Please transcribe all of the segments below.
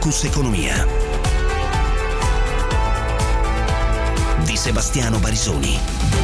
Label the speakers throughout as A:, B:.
A: Focus Economia di Sebastiano Barisoni.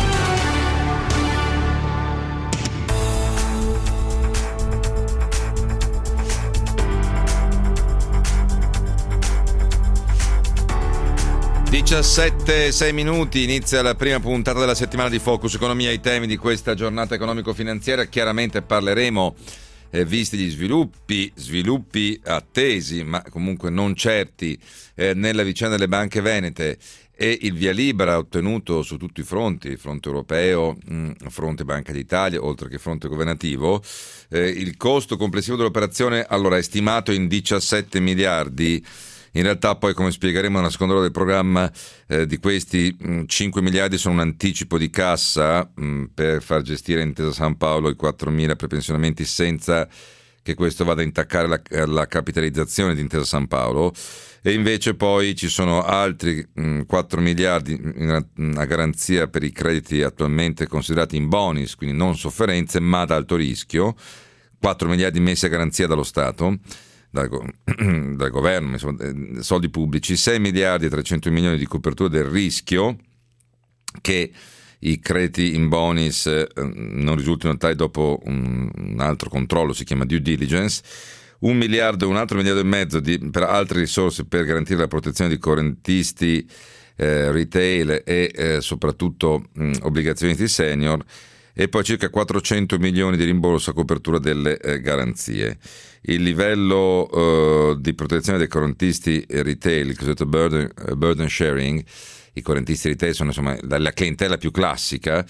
B: (17:06) inizia la prima puntata della settimana di Focus Economia. I temi di questa giornata economico-finanziaria, chiaramente parleremo, visti gli sviluppi attesi ma comunque non certi, nella vicenda delle banche venete e il via libera ottenuto su tutti i fronti, fronte europeo, fronte Banca d'Italia, oltre che fronte governativo. Il costo complessivo dell'operazione allora è stimato in 17 miliardi. In realtà poi, come spiegheremo nella seconda ora del programma, di questi 5 miliardi sono un anticipo di cassa per far gestire Intesa San Paolo i 4.000 prepensionamenti senza che questo vada a intaccare la capitalizzazione di Intesa San Paolo, e invece poi ci sono altri 4 miliardi a garanzia per i crediti attualmente considerati in bonus, quindi non sofferenze ma ad alto rischio, 4 miliardi messi a garanzia dallo Stato, dal governo, soldi pubblici, 6 miliardi e 300 milioni di copertura del rischio che i crediti in bonus non risultino tali dopo un altro controllo, si chiama due diligence, 1 miliardo e un altro miliardo e mezzo per altre risorse per garantire la protezione di correntisti, retail e soprattutto obbligazionisti senior, e poi circa 400 milioni di rimborso a copertura delle garanzie. Il livello di protezione dei correntisti retail, il cosiddetto burden sharing, i correntisti retail sono insomma la clientela più classica,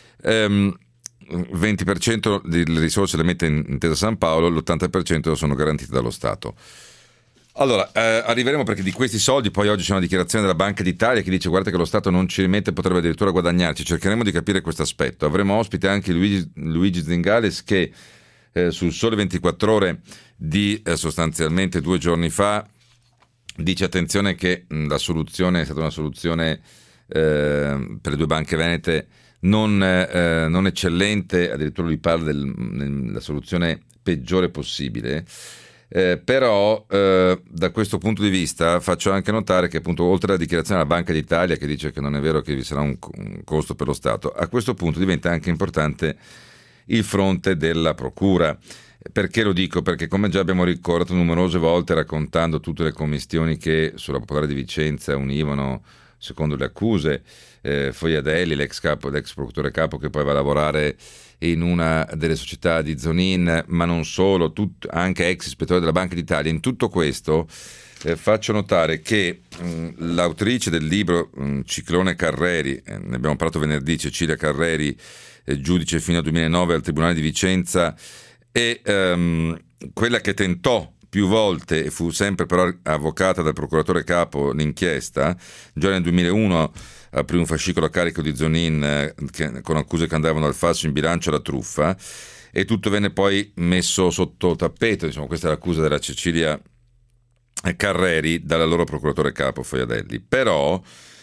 B: 20% delle risorse le mette in Intesa San Paolo, l'80% sono garantite dallo Stato. Allora, arriveremo, perché di questi soldi poi oggi c'è una dichiarazione della Banca d'Italia che dice: guarda che lo Stato non ci rimette, potrebbe addirittura guadagnarci. Cercheremo di capire questo aspetto. Avremo ospite anche Luigi Zingales che sul Sole 24 Ore di sostanzialmente 2 giorni fa dice: attenzione che la soluzione è stata una soluzione per le 2 banche venete non eccellente, addirittura lui parla della soluzione peggiore possibile. Però da questo punto di vista faccio anche notare che, appunto, oltre alla dichiarazione della Banca d'Italia che dice che non è vero che vi sarà un costo per lo Stato, a questo punto diventa anche importante il fronte della procura. Perché lo dico? Perché, come già abbiamo ricordato numerose volte raccontando tutte le commistioni che sulla Popolare di Vicenza univano, secondo le accuse, Fogliadelli, l'ex procuratore capo, che poi va a lavorare in una delle società di Zonin, ma non solo, anche ex ispettore della Banca d'Italia. In tutto questo faccio notare che l'autrice del libro Ciclone Carreri, ne abbiamo parlato venerdì, Cecilia Carreri, giudice fino al 2009 al Tribunale di Vicenza, e quella che tentò più volte e fu sempre però avvocata dal procuratore capo l'inchiesta, già nel 2001 aprì un fascicolo a carico di Zonin con accuse che andavano dal falso in bilancio alla truffa, e tutto venne poi messo sotto tappeto. Insomma, questa è l'accusa della Cecilia Carreri dal loro procuratore capo Fogliadelli. Però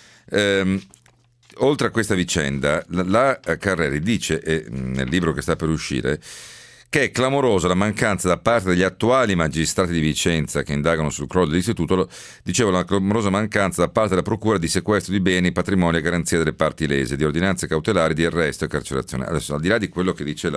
B: oltre a questa vicenda, la Carreri dice nel libro che sta per uscire che è clamorosa la mancanza da parte degli attuali magistrati di Vicenza che indagano sul crollo dell'istituto, dicevo, la clamorosa mancanza da parte della procura di sequestro di beni, patrimoni a garanzia delle parti lese, di ordinanze cautelari, di arresto e carcerazione. Adesso, al di là di quello che dice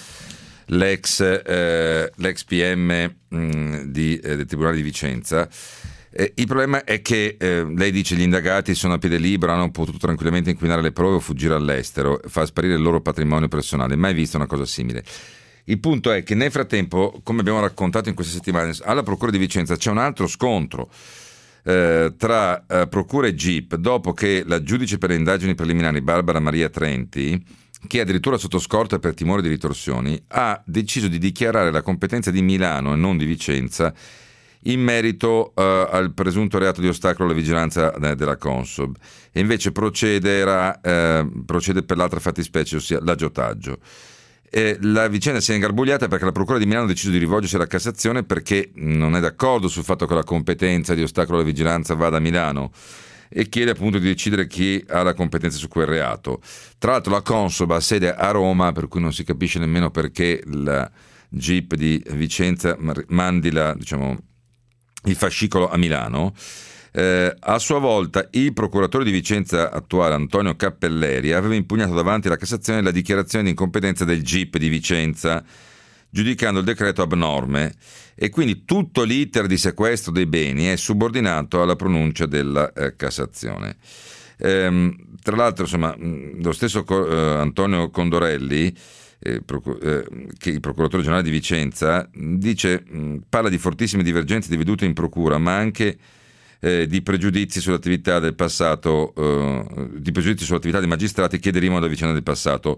B: l'ex PM del Tribunale di Vicenza, il problema è che lei dice gli indagati sono a piede libero, hanno potuto tranquillamente inquinare le prove o fuggire all'estero, far sparire il loro patrimonio personale. Mai visto una cosa simile. Il punto è che nel frattempo, come abbiamo raccontato in queste settimane, alla Procura di Vicenza c'è un altro scontro tra Procura e GIP, dopo che la giudice per le indagini preliminari Barbara Maria Trenti, che addirittura sotto scorta per timore di ritorsioni, ha deciso di dichiarare la competenza di Milano e non di Vicenza in merito al presunto reato di ostacolo alla vigilanza della Consob, e invece procede per l'altra fattispecie, ossia l'agiotaggio. La vicenda si è ingarbugliata perché la Procura di Milano ha deciso di rivolgersi alla Cassazione perché non è d'accordo sul fatto che la competenza di ostacolo alla vigilanza vada a Milano, e chiede appunto di decidere chi ha la competenza su quel reato. Tra l'altro la Consob ha sede a Roma, per cui non si capisce nemmeno perché la GIP di Vicenza mandi il fascicolo a Milano. A sua volta il procuratore di Vicenza attuale Antonio Cappelleri aveva impugnato davanti alla Cassazione la dichiarazione di incompetenza del GIP di Vicenza, giudicando il decreto abnorme, e quindi tutto l'iter di sequestro dei beni è subordinato alla pronuncia della Cassazione. Tra l'altro, insomma, lo stesso Antonio Condorelli, che il procuratore generale di Vicenza, parla di fortissime divergenze di vedute in procura, ma anche di pregiudizi sull'attività del passato, di pregiudizi sull'attività dei magistrati che derivano da vicende del passato.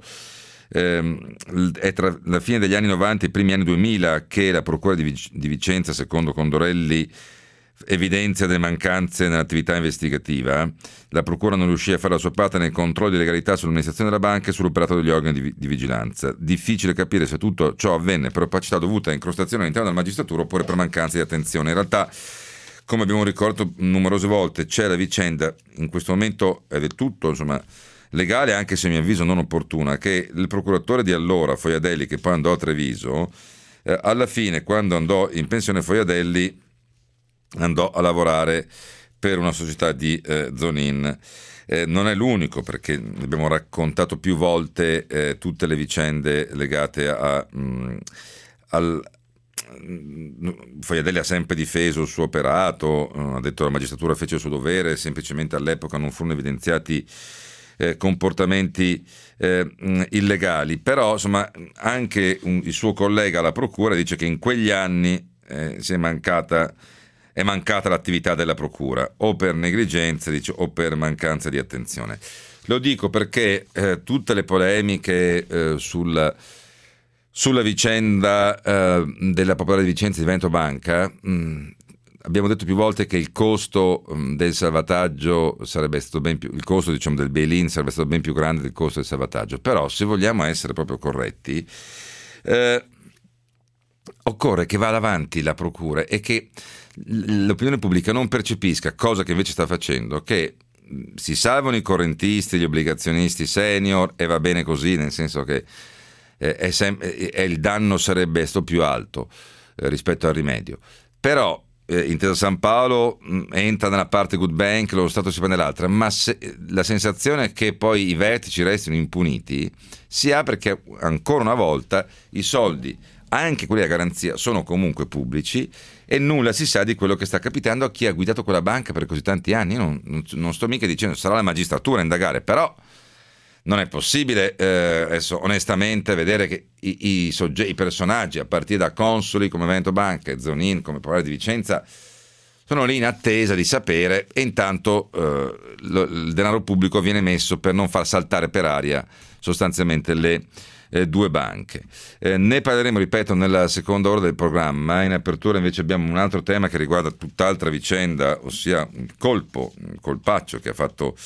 B: È tra la fine degli anni 90 e i primi anni 2000 che la procura di Vicenza, secondo Condorelli, evidenzia delle mancanze nell'attività investigativa. La procura non riuscì a fare la sua parte nel controllo di legalità sull'amministrazione della banca e sull'operato degli organi di vigilanza. Difficile capire se tutto ciò avvenne per opacità dovuta a incrostazione all'interno della magistratura oppure per mancanza di attenzione. In realtà, come abbiamo ricordato numerose volte, c'è la vicenda, in questo momento è del tutto, insomma, legale, anche se a mio avviso non opportuna, che il procuratore di allora, Foiadelli, che poi andò a Treviso, alla fine, quando andò in pensione Foiadelli, andò a lavorare per una società di Zonin. Non è l'unico, perché abbiamo raccontato più volte tutte le vicende legate al Foiadelli ha sempre difeso il suo operato, ha detto che la magistratura fece il suo dovere, semplicemente all'epoca non furono evidenziati comportamenti illegali, però insomma anche il suo collega alla procura dice che in quegli anni è mancata l'attività della procura, o per negligenza, dice, o per mancanza di attenzione. Lo dico perché tutte le polemiche sulla vicenda della Popolare di Vicenza di Veneto Banca, abbiamo detto più volte che il costo del salvataggio sarebbe stato il costo, diciamo, del bail-in sarebbe stato ben più grande del costo del salvataggio. Però, se vogliamo essere proprio corretti, occorre che vada avanti la procura e che l'opinione pubblica non percepisca, cosa che invece sta facendo, che si salvano i correntisti, gli obbligazionisti senior e va bene così, nel senso che il danno sarebbe stato più alto rispetto al rimedio. Però Intesa San Paolo entra nella parte good bank, lo Stato si prende l'altra, ma la sensazione è che poi i vertici restino impuniti si ha perché ancora una volta i soldi, anche quelli a garanzia, sono comunque pubblici e nulla si sa di quello che sta capitando a chi ha guidato quella banca per così tanti anni. Io non sto mica dicendo sarà la magistratura a indagare, però non è possibile adesso onestamente vedere che i personaggi, a partire da consoli come Veneto Banca e Zonin come Popolare di Vicenza, sono lì in attesa di sapere, e intanto il denaro pubblico viene messo per non far saltare per aria sostanzialmente le due banche. Ne parleremo, ripeto, nella seconda ora del programma. In apertura invece abbiamo un altro tema che riguarda tutt'altra vicenda, ossia un colpaccio che ha fatto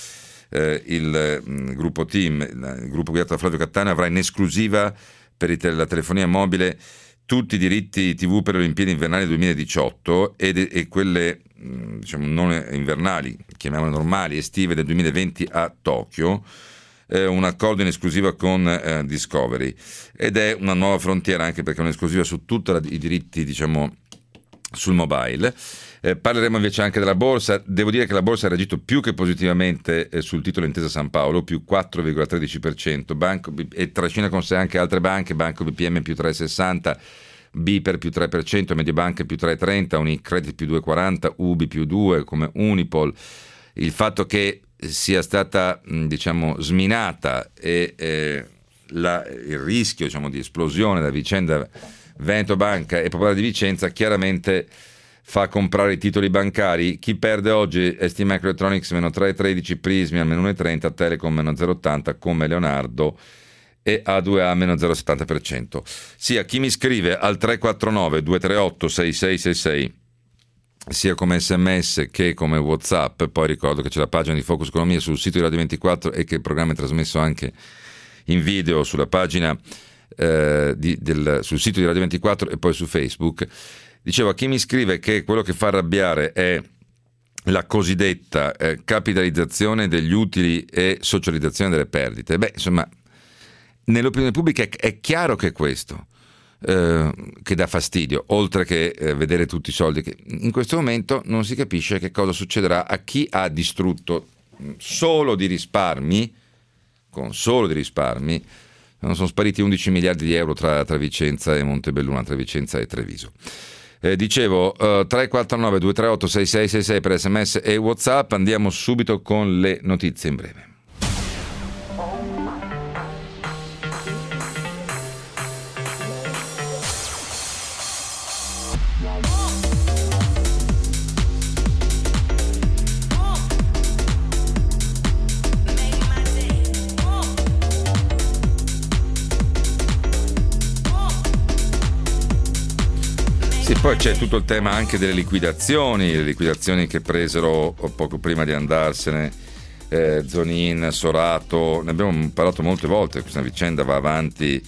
B: il gruppo Team, il gruppo guidato da Flavio Cattaneo, avrà in esclusiva per la telefonia mobile tutti i diritti TV per le Olimpiadi invernali 2018 e quelle diciamo non invernali, chiamiamole normali, estive del 2020 a Tokyo. Un accordo in esclusiva con Discovery, ed è una nuova frontiera anche perché è un'esclusiva su tutti i diritti, diciamo, sul mobile. Parleremo invece anche della borsa. Devo dire che la borsa ha reagito più che positivamente sul titolo Intesa San Paolo, più 4,13%, e trascina con sé anche altre banche, Banco BPM più 3,60%, BPER più 3%, Mediobanca più 3,30%, Unicredit più 2,40%, Ubi più 2%, come Unipol. Il fatto che sia stata, diciamo, sminata il rischio, diciamo, di esplosione della vicenda Veneto Banca e Popolare di Vicenza chiaramente fa comprare i titoli bancari. Chi perde oggi è ST Microelectronics meno 3,13, Prismian meno 1,30, Telecom meno 0,80, come Leonardo, e A2A meno 0,70%. Sia chi mi scrive al 349 238 6666 sia come SMS che come WhatsApp. Poi ricordo che c'è la pagina di Focus Economia sul sito di Radio 24 e che il programma è trasmesso anche in video sulla pagina sul sito di Radio 24 e poi su Facebook. Dicevo, a chi mi scrive che quello che fa arrabbiare è la cosiddetta capitalizzazione degli utili e socializzazione delle perdite. Beh, insomma, nell'opinione pubblica è chiaro che è questo. che dà fastidio, oltre che vedere tutti i soldi che in questo momento non si capisce che cosa succederà a chi ha distrutto solo di risparmi, con solo di risparmi, sono spariti 11 miliardi di euro tra Vicenza e Montebelluna, tra Vicenza e Treviso. Dicevo 349 238 6666 per SMS e WhatsApp. Andiamo subito con le notizie in breve. Sì, poi c'è tutto il tema anche delle liquidazioni, le liquidazioni che presero poco prima di andarsene Zonin, Sorato, ne abbiamo parlato molte volte, questa vicenda va avanti,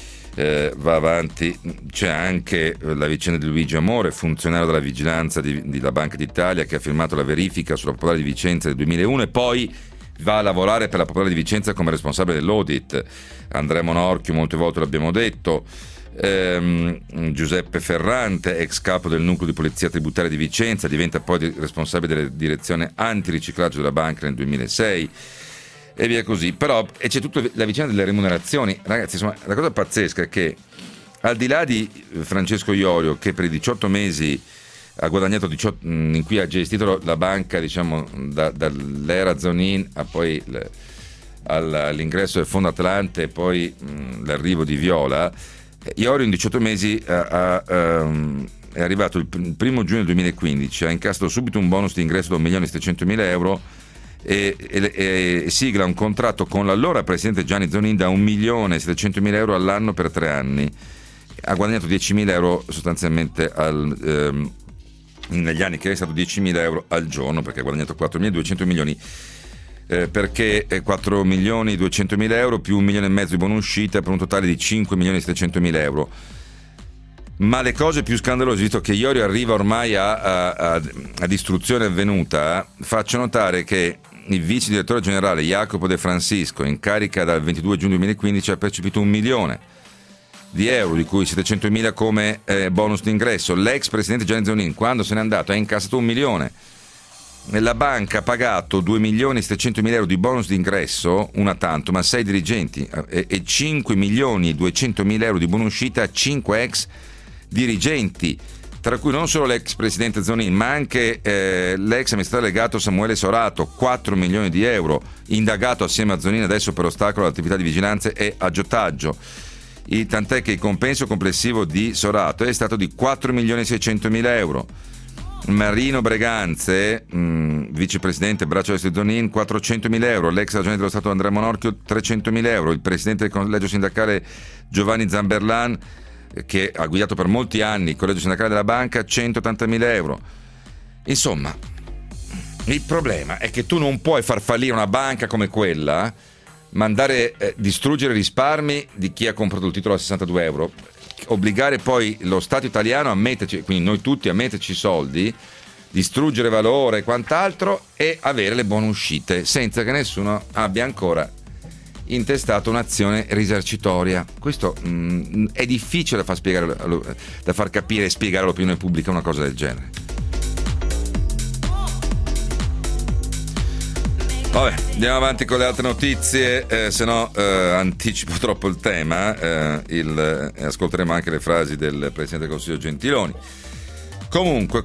B: c'è anche la vicenda di Luigi Amore, funzionario della vigilanza della Banca d'Italia, che ha firmato la verifica sulla Popolare di Vicenza del 2001 e poi va a lavorare per la Popolare di Vicenza come responsabile dell'audit. Andrea Monorchio, molte volte l'abbiamo detto. Giuseppe Ferrante, ex capo del nucleo di polizia tributaria di Vicenza, diventa poi responsabile della direzione antiriciclaggio della banca nel 2006 e via così. Però c'è tutta la vicenda delle remunerazioni, ragazzi. Insomma, la cosa pazzesca è che al di là di Francesco Iorio, che per i 18 mesi ha guadagnato 18, in cui ha gestito la banca, diciamo dall'era Zonin a poi all'ingresso del Fondo Atlante e poi l'arrivo di Viola, Iorio in 18 mesi è arrivato il 1 giugno 2015, ha incassato subito un bonus di ingresso da 1.700.000 euro e sigla un contratto con l'allora presidente Gianni Zonin da 1.700.000 euro all'anno per 3 anni. Ha guadagnato 10.000 euro sostanzialmente negli anni che è stato 10.000 euro al giorno, perché ha guadagnato 4.200 milioni. Perché 4.200.000 euro più 1,5 milioni di buona uscita per un totale di 5.700.000 euro. Ma le cose più scandalose, visto che Iorio arriva ormai a distruzione avvenuta, faccio notare che il vice direttore generale Jacopo De Francisco, in carica dal 22 giugno 2015, ha percepito 1 milione di euro, di cui 700.000 come bonus d'ingresso. L'ex presidente Gianni Zonin, quando se n'è andato, ha incassato 1 milione. La banca ha pagato 2.700.000 euro di bonus d'ingresso, una tantum, a 6 dirigenti e 5.200.000 euro di buona uscita a 5 ex dirigenti, tra cui non solo l'ex presidente Zonin, ma anche l'ex amministratore delegato Samuele Sorato, 4 milioni di euro, indagato assieme a Zonin adesso per ostacolo all'attività di vigilanza e aggiotaggio. Tant'è che il compenso complessivo di Sorato è stato di 4.600.000 euro. Marino Breganze, vicepresidente braccio destro di Zonin, 400.000 euro, l'ex ragioniere dello Stato Andrea Monorchio 300.000 euro, il presidente del collegio sindacale Giovanni Zamberlan, che ha guidato per molti anni il collegio sindacale della banca, 180.000 euro. Insomma, il problema è che tu non puoi far fallire una banca come quella, mandare distruggere i risparmi di chi ha comprato il titolo a 62 euro, obbligare poi lo Stato italiano a metterci, quindi noi tutti a metterci soldi, distruggere valore e quant'altro e avere le buone uscite senza che nessuno abbia ancora intestato un'azione risarcitoria. Questo è difficile da far spiegare, da far capire e spiegare all'opinione pubblica una cosa del genere. Vabbè, andiamo avanti con le altre notizie, se no anticipo troppo il tema, ascolteremo anche le frasi del Presidente del Consiglio Gentiloni. Comunque,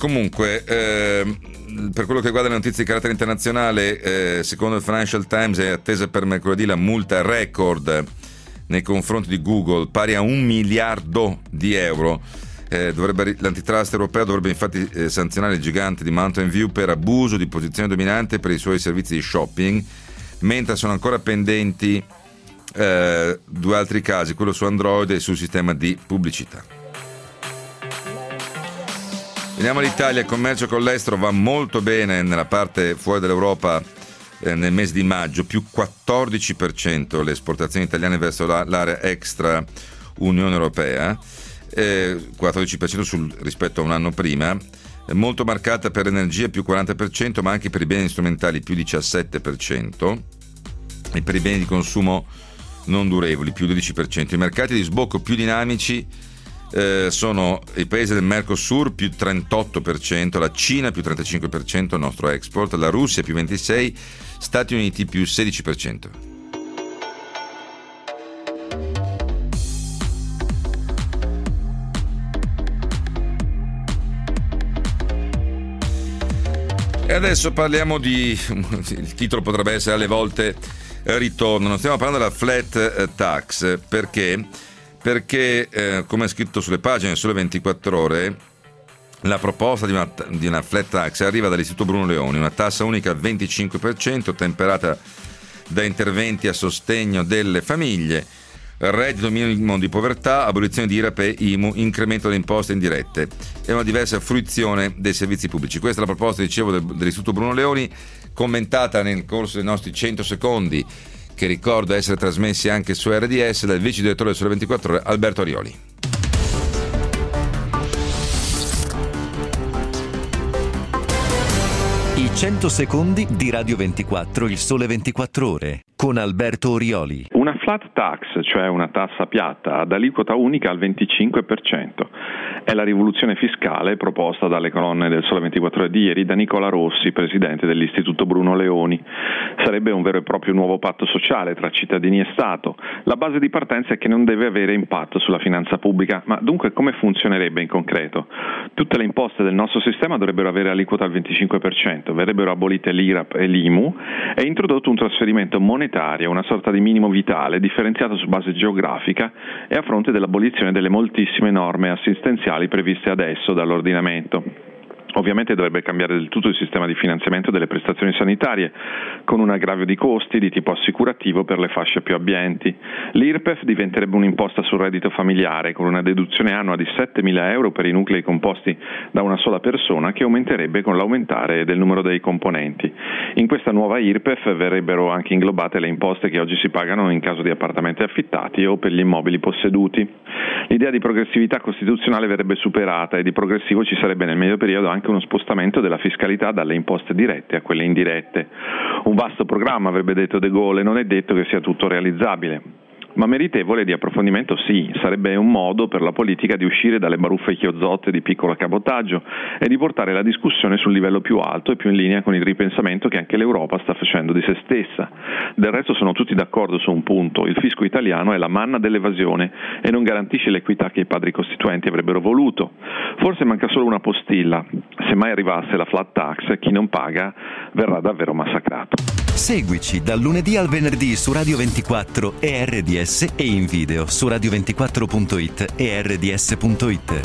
B: per quello che riguarda le notizie di carattere internazionale, secondo il Financial Times è attesa per mercoledì la multa record nei confronti di Google, pari a 1 miliardo di euro. L'antitrust europeo dovrebbe infatti sanzionare il gigante di Mountain View per abuso di posizione dominante per i suoi servizi di shopping, mentre sono ancora pendenti 2 altri casi, quello su Android e sul sistema di pubblicità. Veniamo all'Italia. Il commercio con l'estero va molto bene nella parte fuori dall'Europa nel mese di maggio, più 14% le esportazioni italiane verso l'area extra Unione Europea, 14% rispetto a un anno prima, molto marcata per l'energia più 40%, ma anche per i beni strumentali più 17% e per i beni di consumo non durevoli più 12%. I mercati di sbocco più dinamici sono i paesi del Mercosur più 38%, la Cina più 35% il nostro export, la Russia più 26%, Stati Uniti più 16%. E adesso parliamo il titolo potrebbe essere alle volte ritorno, non stiamo parlando della flat tax, perché come è scritto sulle pagine Sole 24 Ore, la proposta di una flat tax arriva dall'Istituto Bruno Leoni, una tassa unica al 25%, temperata da interventi a sostegno delle famiglie, reddito minimo di povertà, abolizione di IRAP e IMU, incremento delle imposte indirette e una diversa fruizione dei servizi pubblici. Questa è la proposta, dicevo, dell'Istituto Bruno Leoni, commentata nel corso dei nostri 100 secondi, che ricordo essere trasmessi anche su RDS, dal vice direttore del Sole 24 Ore, Alberto Arioli.
A: I 100 secondi di Radio 24, il Sole 24 Ore, con Alberto Orioli.
C: Una flat tax, cioè una tassa piatta ad aliquota unica al 25%, è la rivoluzione fiscale proposta dalle colonne del Sole 24 Ore di ieri da Nicola Rossi, presidente dell'Istituto Bruno Leoni. Sarebbe un vero e proprio nuovo patto sociale tra cittadini e Stato. La base di partenza è che non deve avere impatto sulla finanza pubblica, ma dunque come funzionerebbe in concreto? Tutte le imposte del nostro sistema dovrebbero avere aliquota al 25%, verrebbero abolite l'IRAP e l'IMU e introdotto un trasferimento monetario, una sorta di minimo vitale differenziato su base geografica e a fronte dell'abolizione delle moltissime norme assistenziali previste adesso dall'ordinamento. Ovviamente dovrebbe cambiare del tutto il sistema di finanziamento delle prestazioni sanitarie, con un aggravio di costi di tipo assicurativo per le fasce più abbienti. L'IRPEF diventerebbe un'imposta sul reddito familiare, con una deduzione annua di 7.000 euro per i nuclei composti da una sola persona, che aumenterebbe con l'aumentare del numero dei componenti. In questa nuova IRPEF verrebbero anche inglobate le imposte che oggi si pagano in caso di appartamenti affittati o per gli immobili posseduti. L'idea di progressività costituzionale verrebbe superata e di progressivo ci sarebbe nel medio periodo anche uno spostamento della fiscalità dalle imposte dirette a quelle indirette. Un vasto programma, avrebbe detto De Gaulle, non è detto che sia tutto realizzabile. Ma meritevole di approfondimento sì, sarebbe un modo per la politica di uscire dalle baruffe chiozzotte di piccolo cabotaggio e di portare la discussione sul livello più alto e più in linea con il ripensamento che anche l'Europa sta facendo di se stessa. Del resto sono tutti d'accordo su un punto: il fisco italiano è la manna dell'evasione e non garantisce l'equità che i padri costituenti avrebbero voluto. Forse manca solo una postilla: se mai arrivasse la flat tax, chi non paga verrà davvero massacrato.
A: Seguici dal lunedì al venerdì su Radio 24 e RDS e in video su radio24.it e rds.it.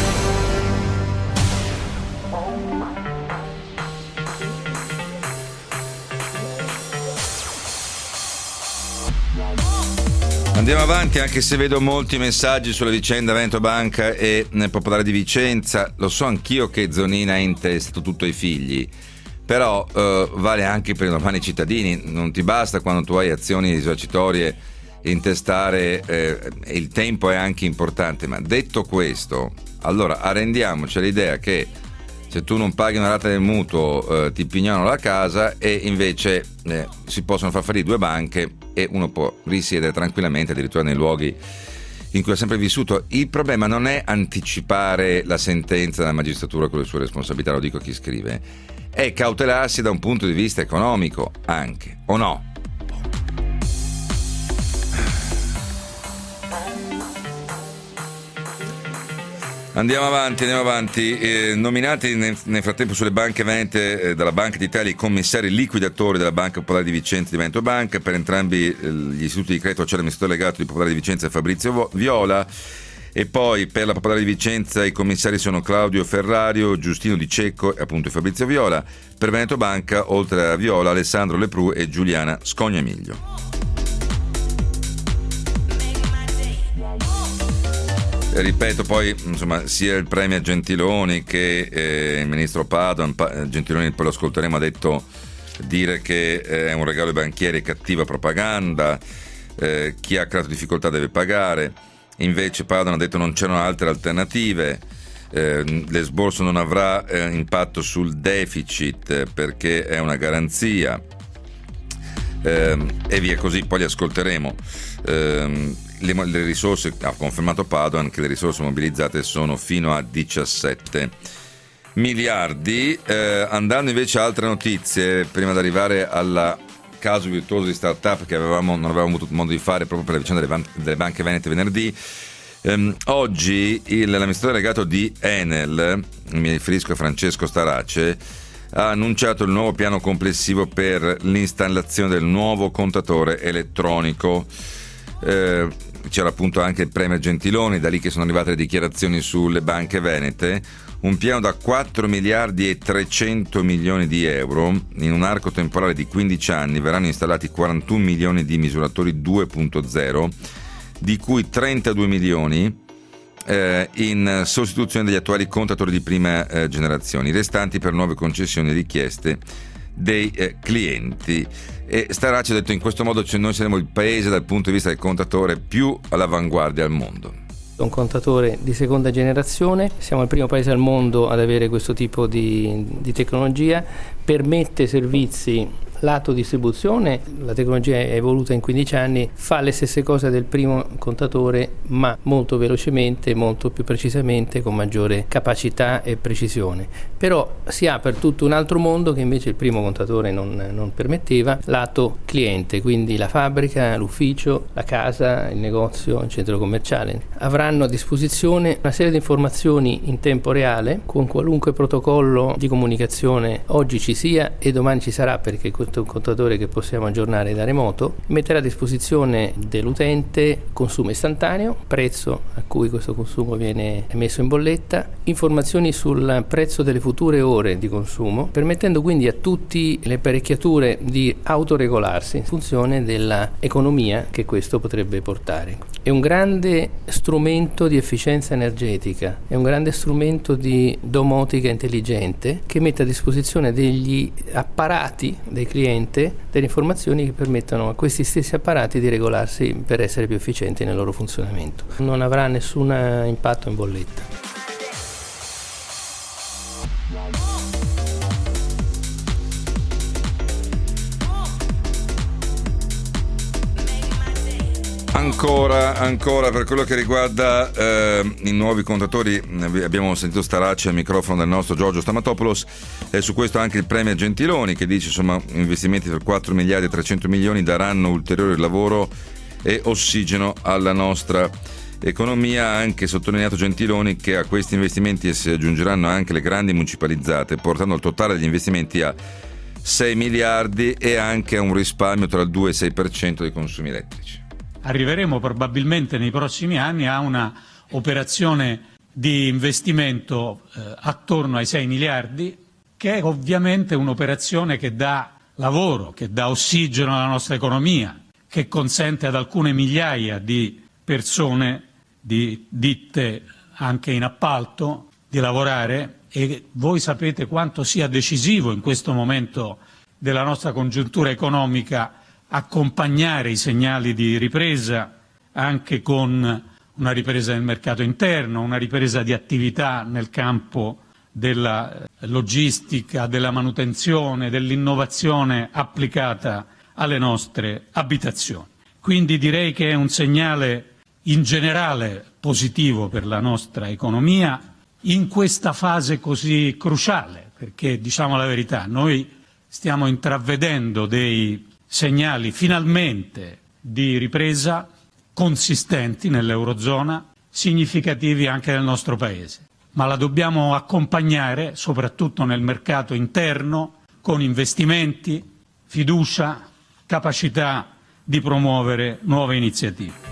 B: Andiamo avanti, anche se vedo molti messaggi sulla vicenda Veneto Banca e Popolare di Vicenza. Lo so anch'io che Zonina ha intestato tutto ai figli, però vale anche per i normali cittadini. Non ti basta, quando tu hai azioni risarcitorie, intestare, il tempo è anche importante. Ma detto questo, allora arrendiamoci all'idea che se tu non paghi una rata del mutuo ti pignano la casa, e invece si possono far fallire due banche e uno può risiedere tranquillamente addirittura nei luoghi in cui ha sempre vissuto. Il problema non è anticipare la sentenza della magistratura con le sue responsabilità, lo dico a chi scrive, è cautelarsi da un punto di vista economico anche, o no? Andiamo avanti. Nominati nel frattempo sulle banche venete dalla Banca d'Italia i commissari liquidatori della Banca Popolare di Vicenza e di Veneto Banca. Per entrambi gli istituti di credito c'è l'amministratore delegato di Popolare di Vicenza Fabrizio Viola, e poi per la Popolare di Vicenza i commissari sono Claudio Ferrario, Giustino Di Cecco e appunto Fabrizio Viola. Per Veneto Banca, oltre a Viola, Alessandro Lepru e Giuliana Scognamiglio. Ripeto, poi insomma sia il premier Gentiloni che il ministro Padoan, Gentiloni poi lo ascolteremo, ha detto dire che è un regalo ai banchieri, cattiva propaganda, chi ha creato difficoltà deve pagare. Invece Padoan ha detto non c'erano altre alternative, l'esborso non avrà impatto sul deficit perché è una garanzia, e via così, poi li ascolteremo. le risorse, ha confermato Padoan che le risorse mobilizzate sono fino a 17 miliardi. Andando invece a altre notizie, prima di arrivare al caso virtuoso di startup che non avevamo avuto modo di fare proprio per la vicenda delle banche venete venerdì, oggi l'amministratore delegato di Enel, mi riferisco a Francesco Starace, ha annunciato il nuovo piano complessivo per l'installazione del nuovo contatore elettronico. C'era appunto anche il premier Gentiloni, da lì che sono arrivate le dichiarazioni sulle banche venete. Un piano da 4 miliardi e 300 milioni di euro. In un arco temporale di 15 anni verranno installati 41 milioni di misuratori 2.0, di cui 32 milioni in sostituzione degli attuali contatori di prima generazione, i restanti per nuove concessioni richieste dei clienti. E Starace ha detto: in questo modo noi saremo il paese dal punto di vista del contatore più all'avanguardia al mondo.
D: Un contatore di seconda generazione, siamo il primo paese al mondo ad avere questo tipo di tecnologia, permette servizi lato distribuzione, la tecnologia è evoluta in 15 anni, fa le stesse cose del primo contatore ma molto velocemente, molto più precisamente, con maggiore capacità e precisione, però si ha per tutto un altro mondo che invece il primo contatore non permetteva, lato cliente, quindi la fabbrica, l'ufficio, la casa, il negozio, il centro commerciale. Avranno a disposizione una serie di informazioni in tempo reale con qualunque protocollo di comunicazione oggi ci sia e domani ci sarà, perché questo è un contatore che possiamo aggiornare da remoto, metterà a disposizione dell'utente consumo istantaneo, prezzo a cui questo consumo viene messo in bolletta, informazioni sul prezzo delle future ore di consumo, permettendo quindi a tutte le apparecchiature di autoregolarsi in funzione dell'economia che questo potrebbe portare. È un grande strumento di efficienza energetica, è un grande strumento di domotica intelligente che mette a disposizione degli apparati del cliente delle informazioni che permettono a questi stessi apparati di regolarsi per essere più efficienti nel loro funzionamento. Non avrà nessun impatto in bolletta.
B: Ancora per quello che riguarda i nuovi contatori, abbiamo sentito Starace al microfono del nostro Giorgio Stamatopoulos, e su questo anche il premier Gentiloni che dice insomma investimenti per 4 miliardi e 300 milioni daranno ulteriore lavoro e ossigeno alla nostra economia. Ha anche sottolineato Gentiloni che a questi investimenti si aggiungeranno anche le grandi municipalizzate, portando il totale degli investimenti a 6 miliardi e anche a un risparmio tra il 2 e il 6% dei consumi elettrici.
E: Arriveremo probabilmente nei prossimi anni a una operazione di investimento attorno ai 6 miliardi, che è ovviamente un'operazione che dà lavoro, che dà ossigeno alla nostra economia, che consente ad alcune migliaia di persone, di ditte anche in appalto, di lavorare, e voi sapete quanto sia decisivo in questo momento della nostra congiuntura economica accompagnare i segnali di ripresa anche con una ripresa del mercato interno, una ripresa di attività nel campo della logistica, della manutenzione, dell'innovazione applicata alle nostre abitazioni. Quindi direi che è un segnale in generale positivo per la nostra economia in questa fase così cruciale, perché diciamo la verità, noi stiamo intravedendo dei segnali finalmente di ripresa consistenti nell'Eurozona, significativi anche nel nostro Paese, ma la dobbiamo accompagnare soprattutto nel mercato interno con investimenti, fiducia, capacità di promuovere nuove iniziative.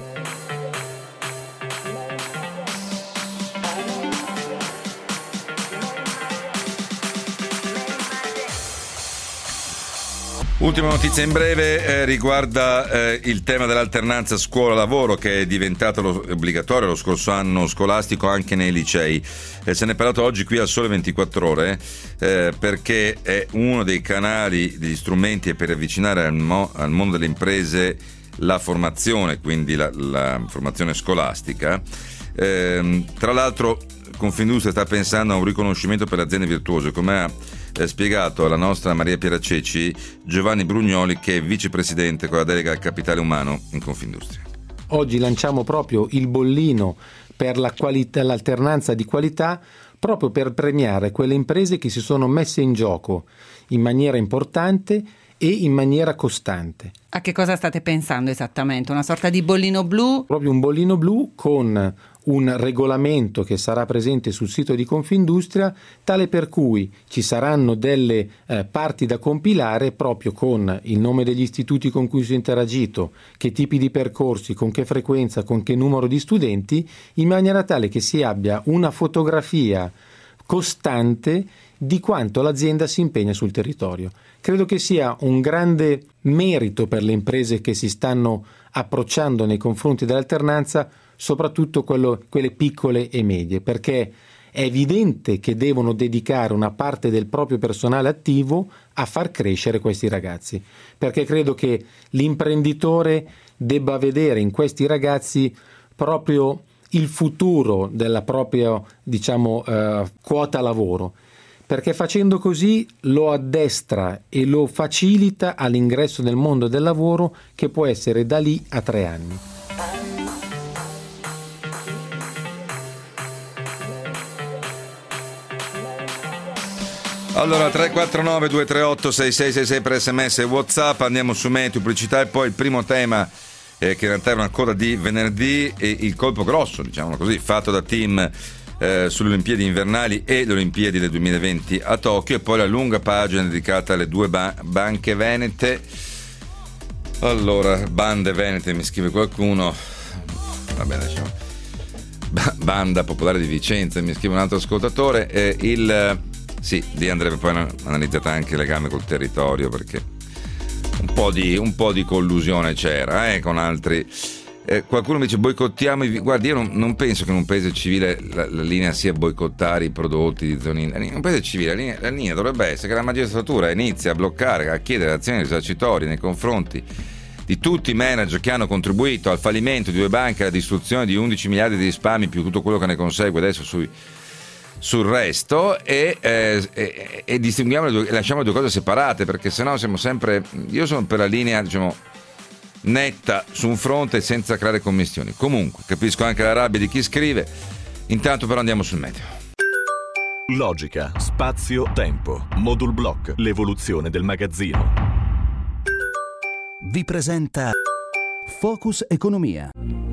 B: Ultima notizia in breve riguarda il tema dell'alternanza scuola-lavoro, che è diventato obbligatorio lo scorso anno scolastico anche nei licei. Se ne è parlato oggi qui al Sole 24 Ore perché è uno dei canali, degli strumenti per avvicinare al mondo delle imprese la formazione, quindi la formazione scolastica. Tra l'altro Confindustria sta pensando a un riconoscimento per le aziende virtuose, come ha spiegato alla nostra Maria Piera Ceci Giovanni Brugnoli, che è vicepresidente con la delega al capitale umano in Confindustria.
F: oggi lanciamo proprio il bollino per la qualità, l'alternanza di qualità, proprio per premiare quelle imprese che si sono messe in gioco in maniera importante e in maniera costante.
G: A che cosa state pensando esattamente? Una sorta di bollino blu?
F: Proprio un bollino blu con un regolamento che sarà presente sul sito di Confindustria, tale per cui ci saranno delle parti da compilare proprio con il nome degli istituti con cui si è interagito, che tipi di percorsi, con che frequenza, con che numero di studenti, in maniera tale che si abbia una fotografia costante di quanto l'azienda si impegna sul territorio. Credo che sia un grande merito per le imprese che si stanno approcciando nei confronti dell'alternanza, soprattutto quelle piccole e medie, perché è evidente che devono dedicare una parte del proprio personale attivo a far crescere questi ragazzi, perché credo che l'imprenditore debba vedere in questi ragazzi proprio il futuro della propria, quota lavoro, perché facendo così lo addestra e lo facilita all'ingresso nel mondo del lavoro, che può essere da lì a 3 anni.
B: Allora 349 238 6666 per SMS e WhatsApp, andiamo su Meteo, pubblicità e poi il primo tema che in realtà è una coda di venerdì, e il colpo grosso, diciamo così, fatto da team sulle Olimpiadi invernali e le Olimpiadi del 2020 a Tokyo, e poi la lunga pagina dedicata alle due banche venete. Allora, bande venete mi scrive qualcuno, va bene, diciamo Banda Popolare di Vicenza mi scrive un altro ascoltatore, sì, lì andrebbe poi analizzata anche il legame col territorio, perché un po' di collusione c'era con altri. Qualcuno mi dice boicottiamo guardi, io non penso che in un paese civile la linea sia boicottare i prodotti di Zonin. In un paese civile la linea dovrebbe essere che la magistratura inizia a bloccare, a chiedere azioni risarcitorie nei confronti di tutti i manager che hanno contribuito al fallimento di 2 banche, alla distruzione di 11 miliardi di risparmi più tutto quello che ne consegue adesso sul resto, e distinguiamo lasciamo le due cose separate, perché sennò siamo sempre, io sono per la linea netta su un fronte senza creare commistioni. Comunque capisco anche la rabbia di chi scrive. Intanto però andiamo sul meteo.
H: Logica, spazio, tempo. Modul Block, l'evoluzione del magazzino.
I: Vi presenta Focus Economia.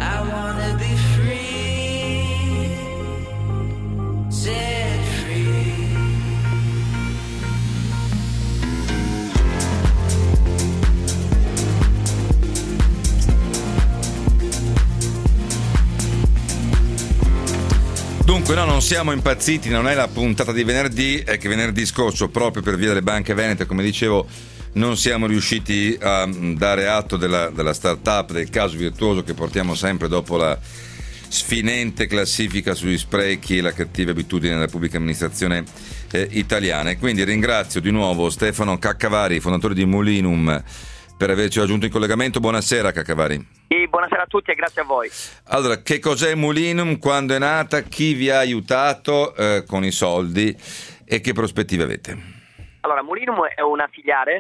B: Dunque no, non siamo impazziti, non è la puntata di venerdì, è che venerdì scorso, proprio per via delle banche venete, come dicevo, non siamo riusciti a dare atto della start-up, del caso virtuoso che portiamo sempre dopo la sfinente classifica sugli sprechi e la cattiva abitudine della pubblica amministrazione italiana. E quindi ringrazio di nuovo Stefano Caccavari, fondatore di Mulinum, per averci raggiunto in collegamento. Buonasera Caccavari.
J: Buonasera a tutti e grazie a voi.
B: Allora, che cos'è Mulinum, quando è nata, chi vi ha aiutato con i soldi e che prospettive avete? Allora, Mulinum è una filiera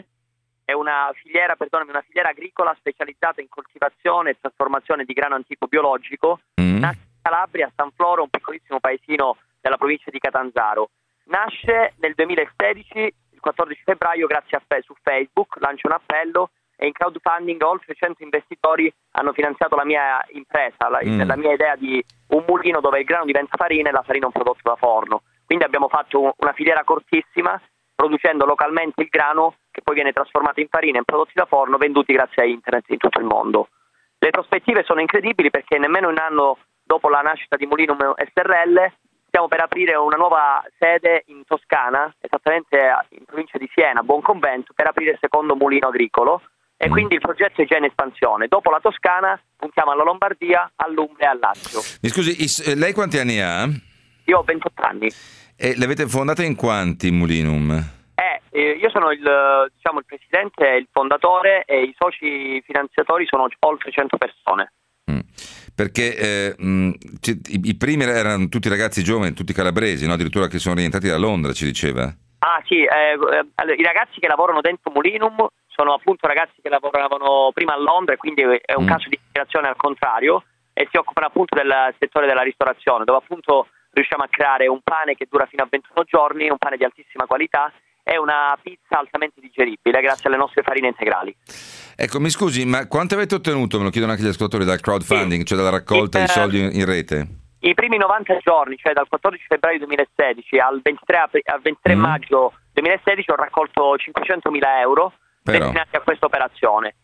B: agricola specializzata in coltivazione e trasformazione di grano antico biologico. Nasce in Calabria, a San Floro, un piccolissimo paesino della provincia di Catanzaro. Nasce nel 2016, il 14 febbraio, grazie su Facebook, lancia un appello e in crowdfunding oltre 100 investitori hanno finanziato la mia impresa, la mia idea di un mulino dove il grano diventa farina e la farina è un prodotto da forno. Quindi abbiamo fatto una filiera cortissima, producendo localmente il grano che poi viene trasformato in farina e in prodotti da forno venduti grazie a internet in tutto il mondo. Le prospettive sono incredibili, perché nemmeno un anno dopo la nascita di Mulinum SRL stiamo per aprire una nuova sede in Toscana, esattamente in provincia di Siena, Buonconvento, per aprire il secondo mulino agricolo. E quindi il progetto è già in espansione. Dopo la Toscana puntiamo alla Lombardia, all'Umbria e al Lazio. Mi scusi, lei quanti anni ha? Io ho 28 anni. E l'avete fondata in quanti Mulinum? Io sono il presidente, il fondatore, e i soci finanziatori sono oltre 100 persone. Perché i primi erano tutti ragazzi giovani, tutti calabresi, no? Addirittura che sono rientrati da Londra, ci diceva. Ah sì, i ragazzi che lavorano dentro Mulinum
J: sono appunto ragazzi che lavoravano prima a Londra, e quindi è un caso di immigrazione al contrario, e si occupano appunto del settore della ristorazione, dove appunto riusciamo a creare un pane che dura fino a 21 giorni, un pane di altissima qualità e una pizza altamente digeribile grazie alle nostre farine integrali.
B: Ecco, mi scusi, ma quanto avete ottenuto, me lo chiedono anche gli ascoltatori, dal crowdfunding, cioè dalla raccolta di soldi in rete?
J: I primi 90 giorni, cioè dal 14 febbraio 2016 al 23 maggio 2016, ho raccolto 500.000 euro destinati a questa operazione.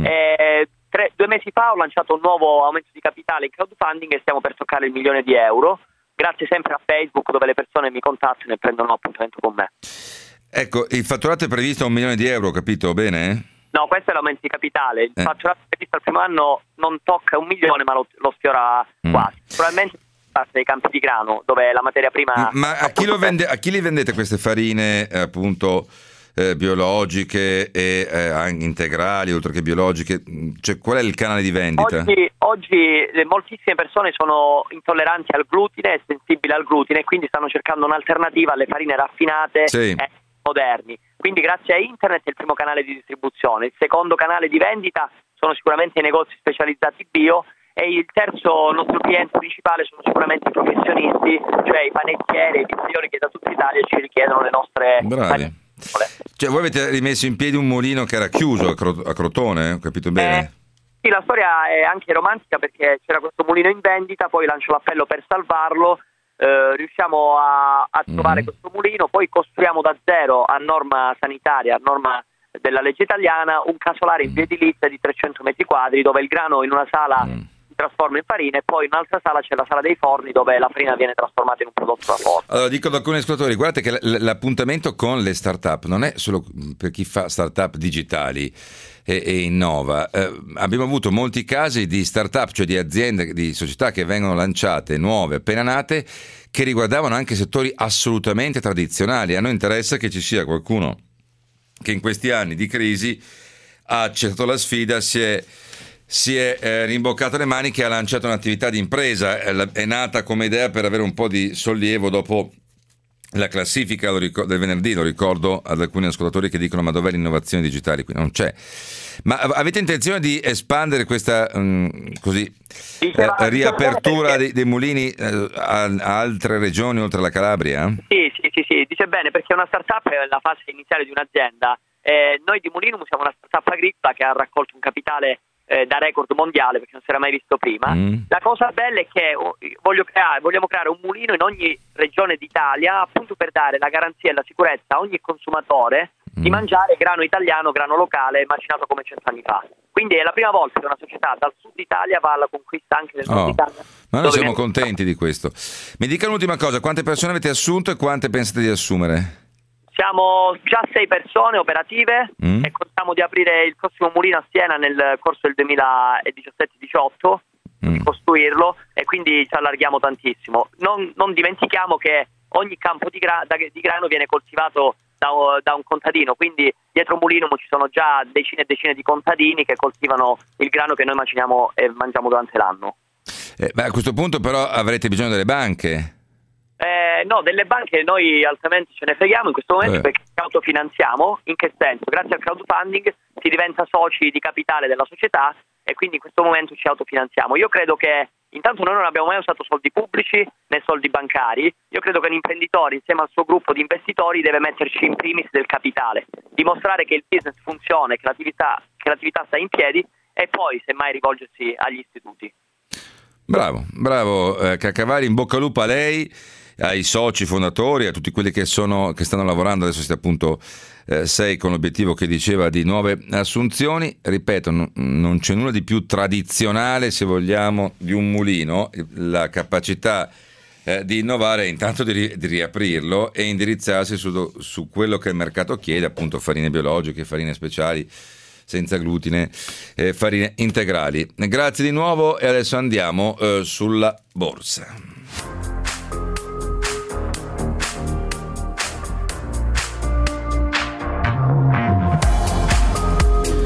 J: 2 mesi fa ho lanciato un nuovo aumento di capitale in crowdfunding e stiamo per toccare il $1 milione, grazie sempre a Facebook, dove le persone mi contattano e prendono un appuntamento con me.
B: Ecco, il fatturato è previsto a $1 milione, capito bene?
J: No, questo è l'aumento di capitale. Il fatturato previsto al primo anno non tocca $1 milione, ma lo sfiora quasi. Probabilmente parte dei campi di grano, dove la materia prima...
B: Ma a chi li vendete queste farine, appunto, biologiche e integrali, oltre che biologiche? Cioè, qual è il canale di vendita?
J: Oggi moltissime persone sono intolleranti al glutine e sensibili al glutine, e quindi stanno cercando un'alternativa alle farine raffinate e moderni. Quindi grazie a internet è il primo canale di distribuzione. Il secondo canale di vendita sono sicuramente i negozi specializzati bio, e il terzo nostro cliente principale sono sicuramente i professionisti, cioè i panettieri e i pizzaioli che da tutta Italia ci richiedono le nostre
B: Bravi. Cioè, voi avete rimesso in piedi un mulino che era chiuso a Crotone, ho capito bene?
J: Sì, la storia è anche romantica, perché c'era questo mulino in vendita, poi lancio l'appello per salvarlo, riusciamo a trovare questo mulino, poi costruiamo da zero, a norma sanitaria, a norma della legge italiana, un casolare in via edilizia di 300 metri quadri, dove il grano in una sala si trasforma in farina, e poi in un'altra sala c'è la sala dei forni, dove la farina viene trasformata in un prodotto da forno.
B: Allora, dico ad alcuni ascoltatori, guardate che l'appuntamento con le start-up non è solo per chi fa start-up digitali e innova. Abbiamo avuto molti casi di start-up, cioè di aziende, di società che vengono lanciate, nuove, appena nate, che riguardavano anche settori assolutamente tradizionali. A noi interessa che ci sia qualcuno che in questi anni di crisi ha accettato la sfida, si è rimboccato le maniche e ha lanciato un'attività di impresa. È nata come idea per avere un po' di sollievo dopo la classifica del venerdì. Lo ricordo ad alcuni ascoltatori che dicono: ma dov'è l'innovazione digitale? Qui non c'è. Ma avete intenzione di espandere questa riapertura dei mulini a altre regioni oltre la Calabria?
J: Sì, dice bene, perché una startup è la fase iniziale di un'azienda. Noi di Mulinum siamo una startup agricola che ha raccolto un capitale da record mondiale, perché non si era mai visto prima. La cosa bella è che vogliamo creare un mulino in ogni regione d'Italia, appunto per dare la garanzia e la sicurezza a ogni consumatore di mangiare grano italiano, grano locale, macinato come 100 anni fa. Quindi è la prima volta che una società dal sud Italia va alla conquista anche del nord Italia.
B: Ma noi siamo contenti di questo. Mi dica l'ultima cosa: quante persone avete assunto e quante pensate di assumere?
J: Siamo già 6 persone operative e contiamo di aprire il prossimo mulino a Siena nel corso del 2017-18, di costruirlo, e quindi ci allarghiamo tantissimo. Non dimentichiamo che ogni campo di grano viene coltivato da un contadino, quindi dietro Mulinum ci sono già decine e decine di contadini che coltivano il grano che noi maciniamo e mangiamo durante l'anno.
B: A questo punto però avrete bisogno delle banche?
J: No, delle banche noi altamente ce ne freghiamo in questo momento, perché ci autofinanziamo. In che senso? Grazie al crowdfunding si diventa soci di capitale della società, e quindi in questo momento ci autofinanziamo. Io credo che intanto noi non abbiamo mai usato soldi pubblici né soldi bancari. Io credo che un imprenditore insieme al suo gruppo di investitori deve metterci in primis del capitale, dimostrare che il business funziona e che l'attività sta in piedi, e poi semmai rivolgersi agli istituti.
B: Bravo Caccavari, in bocca al lupo a lei, ai soci fondatori, a tutti quelli che stanno lavorando. Adesso siete appunto 6 con l'obiettivo che diceva di nuove assunzioni. Ripeto, non c'è nulla di più tradizionale, se vogliamo, di un mulino. La capacità di innovare è intanto di riaprirlo e indirizzarsi su quello che il mercato chiede, appunto farine biologiche, farine speciali senza glutine, farine integrali. Grazie di nuovo, e adesso andiamo sulla borsa.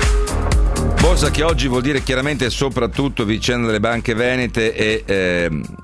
B: Borsa che oggi vuol dire chiaramente soprattutto vicenda delle banche venete e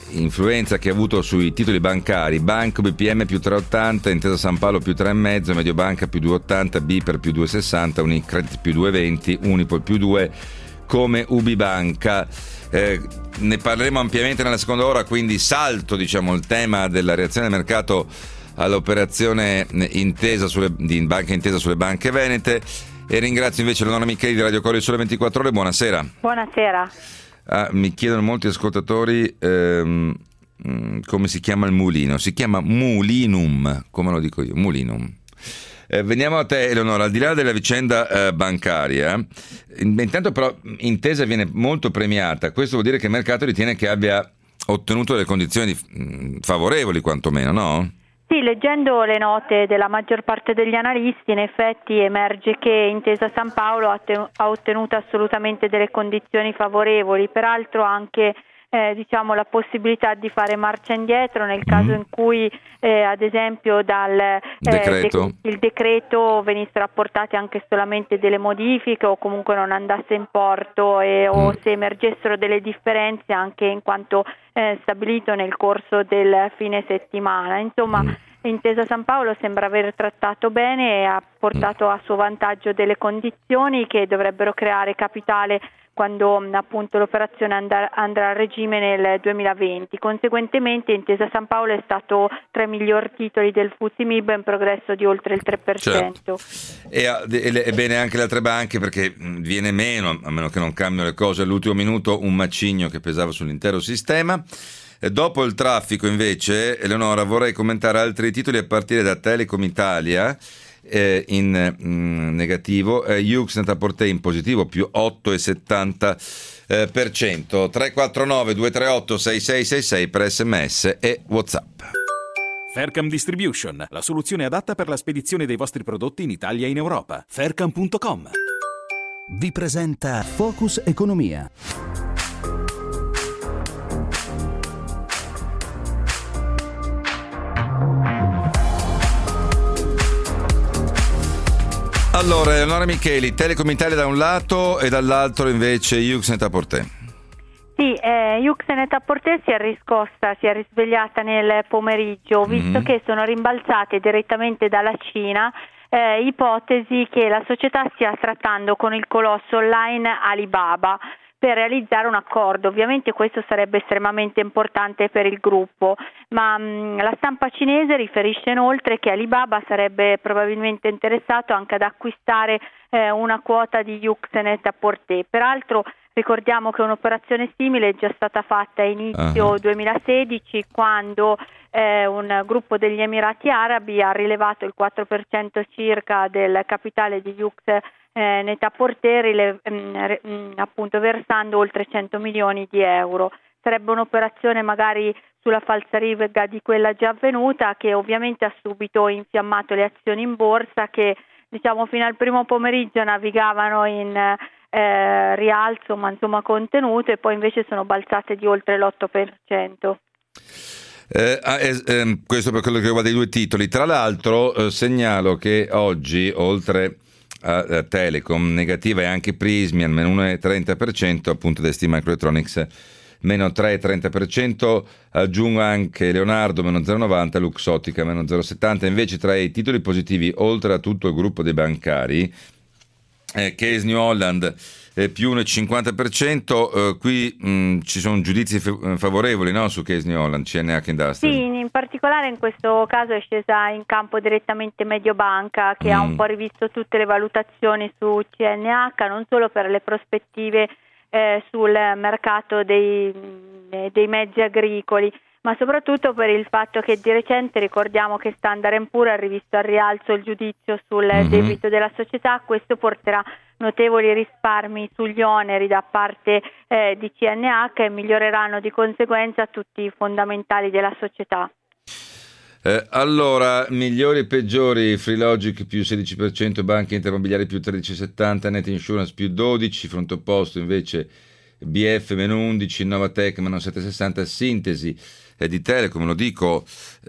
B: influenza che ha avuto sui titoli bancari: Banco BPM più 3,80, Intesa San Paolo più 3,5, Mediobanca più 2,80, Biper più 2,60, Unicredit più 2,20, Unipol più 2, come Ubibanca. Ne parleremo ampiamente nella seconda ora, quindi salto il tema della reazione del mercato all'operazione di Banca Intesa sulle banche venete, e ringrazio invece Eleonora Micheli di Radio Colle Sole 24 Ore. Buonasera.
K: Buonasera.
B: Mi chiedono molti ascoltatori come si chiama il mulino. Si chiama mulinum, come lo dico io, mulinum. Veniamo a te, Eleonora. Al di là della vicenda bancaria, intanto però Intesa viene molto premiata. Questo vuol dire che il mercato ritiene che abbia ottenuto delle condizioni favorevoli, quantomeno, no?
K: Sì, leggendo le note della maggior parte degli analisti, in effetti emerge che Intesa San Paolo ha ottenuto assolutamente delle condizioni favorevoli, peraltro anche la possibilità di fare marcia indietro nel caso in cui ad esempio dal il decreto venissero apportate anche solamente delle modifiche o comunque non andasse in porto o se emergessero delle differenze anche in quanto stabilito nel corso del fine settimana. Insomma, Intesa San Paolo sembra aver trattato bene e ha portato a suo vantaggio delle condizioni che dovrebbero creare capitale quando appunto l'operazione andrà a regime nel 2020. Conseguentemente Intesa San Paolo è stato tra i miglior titoli del FTSE MIB in progresso di oltre il 3%.
B: Certo. E bene anche le altre banche, perché viene meno, a meno che non cambino le cose all'ultimo minuto, un macigno che pesava sull'intero sistema. Dopo il traffico invece, Eleonora, vorrei commentare altri titoli a partire da Telecom Italia in negativo, Yux Net-a-Porter in positivo più 8,70%. 349 238 6666 per SMS e WhatsApp.
H: Faircam Distribution, la soluzione adatta per la spedizione dei vostri prodotti in Italia e in Europa. Faircam.com.
I: Vi presenta Focus Economia.
B: Allora, Eleonora Micheli, Telecom Italia da un lato e dall'altro invece Yux Net-a-Porter.
K: Sì, Yux Net-a-Porter si è risvegliata nel pomeriggio, visto che sono rimbalzate direttamente dalla Cina ipotesi che la società stia trattando con il colosso online Alibaba per realizzare un accordo. Ovviamente questo sarebbe estremamente importante per il gruppo, ma la stampa cinese riferisce inoltre che Alibaba sarebbe probabilmente interessato anche ad acquistare una quota di Yux Net-a-Porter. Peraltro ricordiamo che un'operazione simile è già stata fatta a inizio 2016, quando un gruppo degli Emirati Arabi ha rilevato il 4% circa del capitale di Yux Net-a-Porter, appunto versando oltre 100 milioni di euro. Sarebbe un'operazione magari sulla falsariga di quella già avvenuta, che ovviamente ha subito infiammato le azioni in borsa, che fino al primo pomeriggio navigavano in rialzo ma contenuto, e poi invece sono balzate di oltre l'8%.
B: Questo per quello che riguarda i due titoli. Tra l'altro segnalo che oggi, oltre a Telecom, negativa è anche Prysmian, meno 1,30%, appunto da ST Microelectronics meno 3,30%, aggiungo anche Leonardo meno 0,90%, Luxottica meno 0,70%. Invece tra i titoli positivi, oltre a tutto il gruppo dei bancari, Case New Holland più 1,50%, qui ci sono giudizi favorevoli, no, su Case New Holland, CNH Industrial.
K: Sì, in particolare in questo caso è scesa in campo direttamente Mediobanca, che ha un po' rivisto tutte le valutazioni su CNH, non solo per le prospettive sul mercato dei mezzi agricoli, ma soprattutto per il fatto che di recente ricordiamo che Standard & Poor's ha rivisto al rialzo il giudizio sul debito della società. Questo porterà notevoli risparmi sugli oneri da parte di CNH e miglioreranno di conseguenza tutti i fondamentali della società.
B: Allora, migliori e peggiori: FreeLogic più 16%, Banche Intermobiliari più 13,70%, Net Insurance più 12%, fronte opposto invece BF meno 11%, Novatec meno 7,60%, Sintesi di Telecom, lo dico,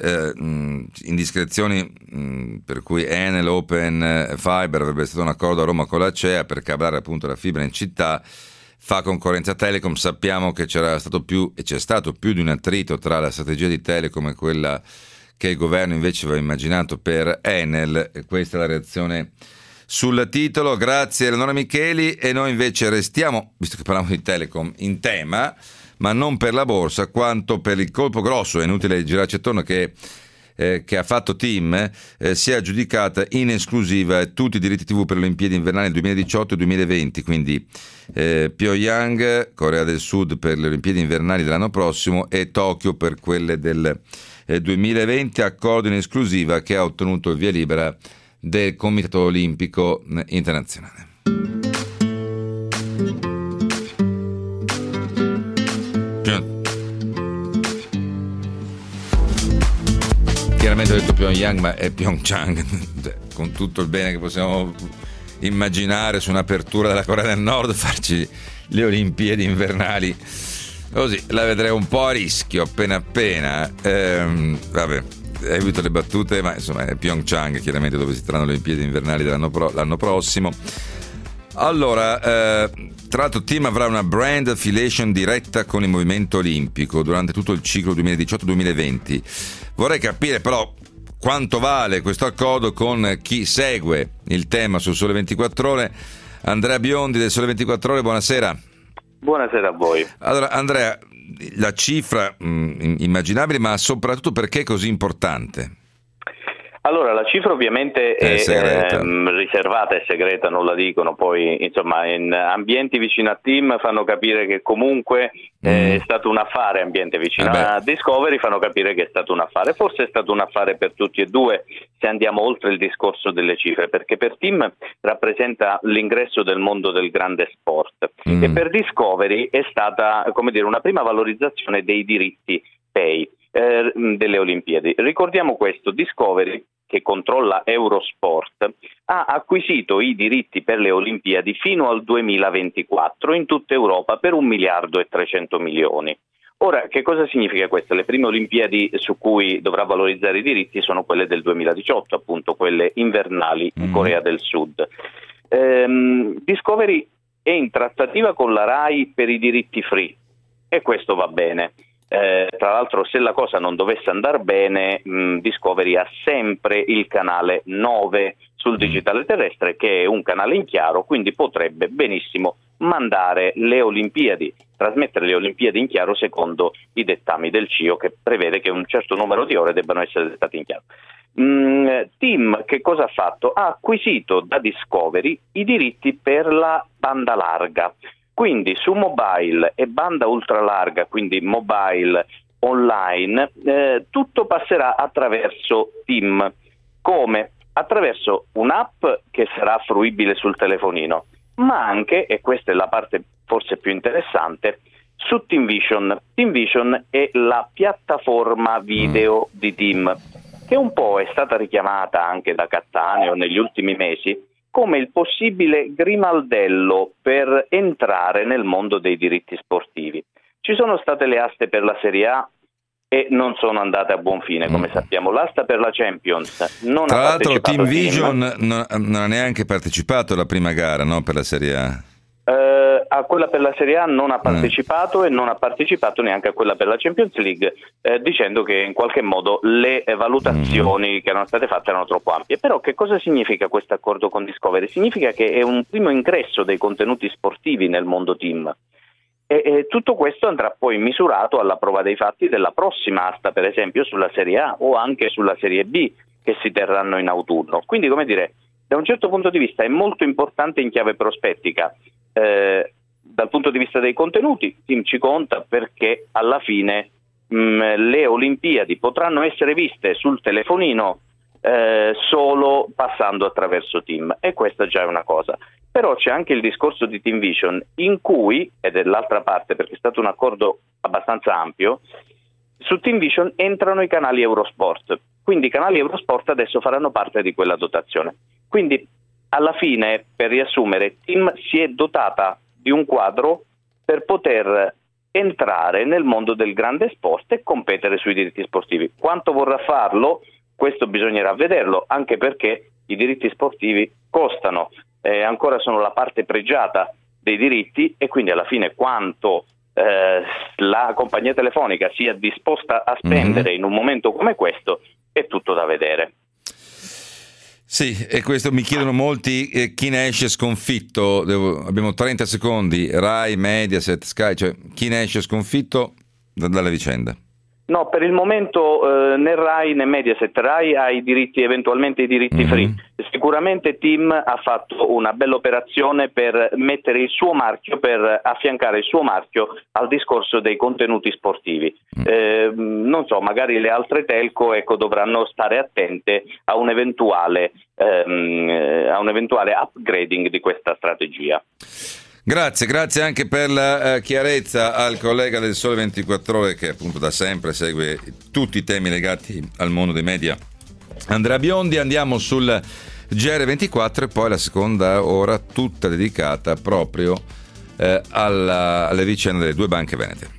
B: indiscrezioni per cui Enel Open Fiber avrebbe stato un accordo a Roma con la CEA per cablare appunto la fibra in città. fa concorrenza a Telecom. Sappiamo che c'è stato più di un attrito tra la strategia di Telecom e quella che il governo invece aveva immaginato per Enel, e questa è la reazione sul titolo. Grazie Eleonora Micheli. E noi invece restiamo, visto che parliamo di Telecom, in tema, ma non per la borsa quanto per il colpo grosso, è inutile girarci attorno, che ha fatto TIM, si è aggiudicata in esclusiva tutti i diritti TV per le Olimpiadi invernali 2018 e 2020, quindi Pyongyang, Corea del Sud per le Olimpiadi invernali dell'anno prossimo e Tokyo per quelle del 2020, accordo in esclusiva che ha ottenuto il via libera del Comitato Olimpico Internazionale. Chiaramente ho detto Pyongyang, ma è Pyeongchang, con tutto il bene che possiamo immaginare su un'apertura della Corea del Nord, farci le Olimpiadi invernali così la vedrei un po' a rischio appena. Vabbè, evito le battute, ma insomma è Pyeongchang chiaramente dove si terranno le Olimpiadi invernali l'anno prossimo. Allora, tra l'altro TIM avrà una brand affiliation diretta con il movimento olimpico durante tutto il ciclo 2018-2020. Vorrei capire però quanto vale questo accordo con chi segue il tema sul Sole 24 Ore. Andrea Biondi del Sole 24 Ore, buonasera.
L: Buonasera a voi.
B: Allora Andrea, la cifra immaginabile, ma soprattutto perché è così importante?
L: Allora, la cifra ovviamente è riservata, è segreta, non la dicono, poi insomma in ambienti vicino a TIM fanno capire che comunque è stato un affare, ambiente vicino a Discovery fanno capire che è stato un affare, forse è stato un affare per tutti e due se andiamo oltre il discorso delle cifre, perché per TIM rappresenta l'ingresso del mondo del grande sport e per Discovery è stata, come dire, una prima valorizzazione dei diritti pay delle Olimpiadi. Ricordiamo questo, Discovery, che controlla Eurosport, ha acquisito i diritti per le Olimpiadi fino al 2024 in tutta Europa per 1 miliardo e 300 milioni. Ora, che cosa significa questo? Le prime Olimpiadi su cui dovrà valorizzare i diritti sono quelle del 2018, appunto quelle invernali in Corea del Sud. Discovery è in trattativa con la Rai per i diritti free e questo va bene. Tra l'altro, se la cosa non dovesse andare bene, Discovery ha sempre il canale 9 sul digitale terrestre, che è un canale in chiaro, quindi potrebbe benissimo mandare le Olimpiadi, trasmettere le Olimpiadi in chiaro secondo i dettami del CIO, che prevede che un certo numero di ore debbano essere dettate in chiaro. TIM che cosa ha fatto? Ha acquisito da Discovery i diritti per la banda larga. Quindi su mobile e banda ultralarga, quindi mobile online, tutto passerà attraverso TIM. Come? Attraverso un'app che sarà fruibile sul telefonino, ma anche, e questa è la parte forse più interessante, su TIMvision. TIMvision è la piattaforma video di TIM, che un po' è stata richiamata anche da Cattaneo negli ultimi mesi come il possibile grimaldello per entrare nel mondo dei diritti sportivi. Ci sono state le aste per la Serie A e non sono andate a buon fine, come sappiamo. L'asta per la Champions non
B: Tra
L: ha
B: l'altro
L: partecipato.
B: TIMvision non ha neanche partecipato alla prima gara, no, per la Serie A.
L: A quella per la Serie A non ha partecipato e non ha partecipato neanche a quella per la Champions League, dicendo che in qualche modo le valutazioni che erano state fatte erano troppo ampie. Però che cosa significa questo accordo con Discovery? Significa che è un primo ingresso dei contenuti sportivi nel mondo TIM e tutto questo andrà poi misurato alla prova dei fatti della prossima asta, per esempio sulla Serie A o anche sulla Serie B, che si terranno in autunno. Quindi, come dire, da un certo punto di vista è molto importante in chiave prospettica. Dal punto di vista dei contenuti, TIM ci conta perché alla fine le Olimpiadi potranno essere viste sul telefonino solo passando attraverso TIM, e questa già è una cosa. Però c'è anche il discorso di TIMvision, in cui, ed è l'altra parte perché è stato un accordo abbastanza ampio, su TIMvision entrano i canali Eurosport, quindi i canali Eurosport adesso faranno parte di quella dotazione. Quindi alla fine, per riassumere, TIM si è dotata di un quadro per poter entrare nel mondo del grande sport e competere sui diritti sportivi. Quanto vorrà farlo? Questo bisognerà vederlo, anche perché i diritti sportivi costano, ancora sono la parte pregiata dei diritti, e quindi alla fine quanto la compagnia telefonica sia disposta a spendere in un momento come questo è tutto da vedere.
B: Sì, e questo mi chiedono molti, chi ne esce sconfitto? Abbiamo 30 secondi, Rai, Mediaset, Sky, cioè chi ne esce sconfitto dalla vicenda?
L: No, per il momento né Rai né Mediaset. Rai ha eventualmente i diritti free. Sicuramente TIM ha fatto una bella operazione per mettere il suo marchio, per affiancare il suo marchio al discorso dei contenuti sportivi. Non so, magari le altre telco dovranno stare attente a un eventuale upgrading di questa strategia.
B: Grazie anche per la chiarezza al collega del Sole 24 Ore, che appunto da sempre segue tutti i temi legati al mondo dei media, Andrea Biondi. Andiamo sul GR24 e poi la seconda ora tutta dedicata proprio alle vicende delle due banche venete.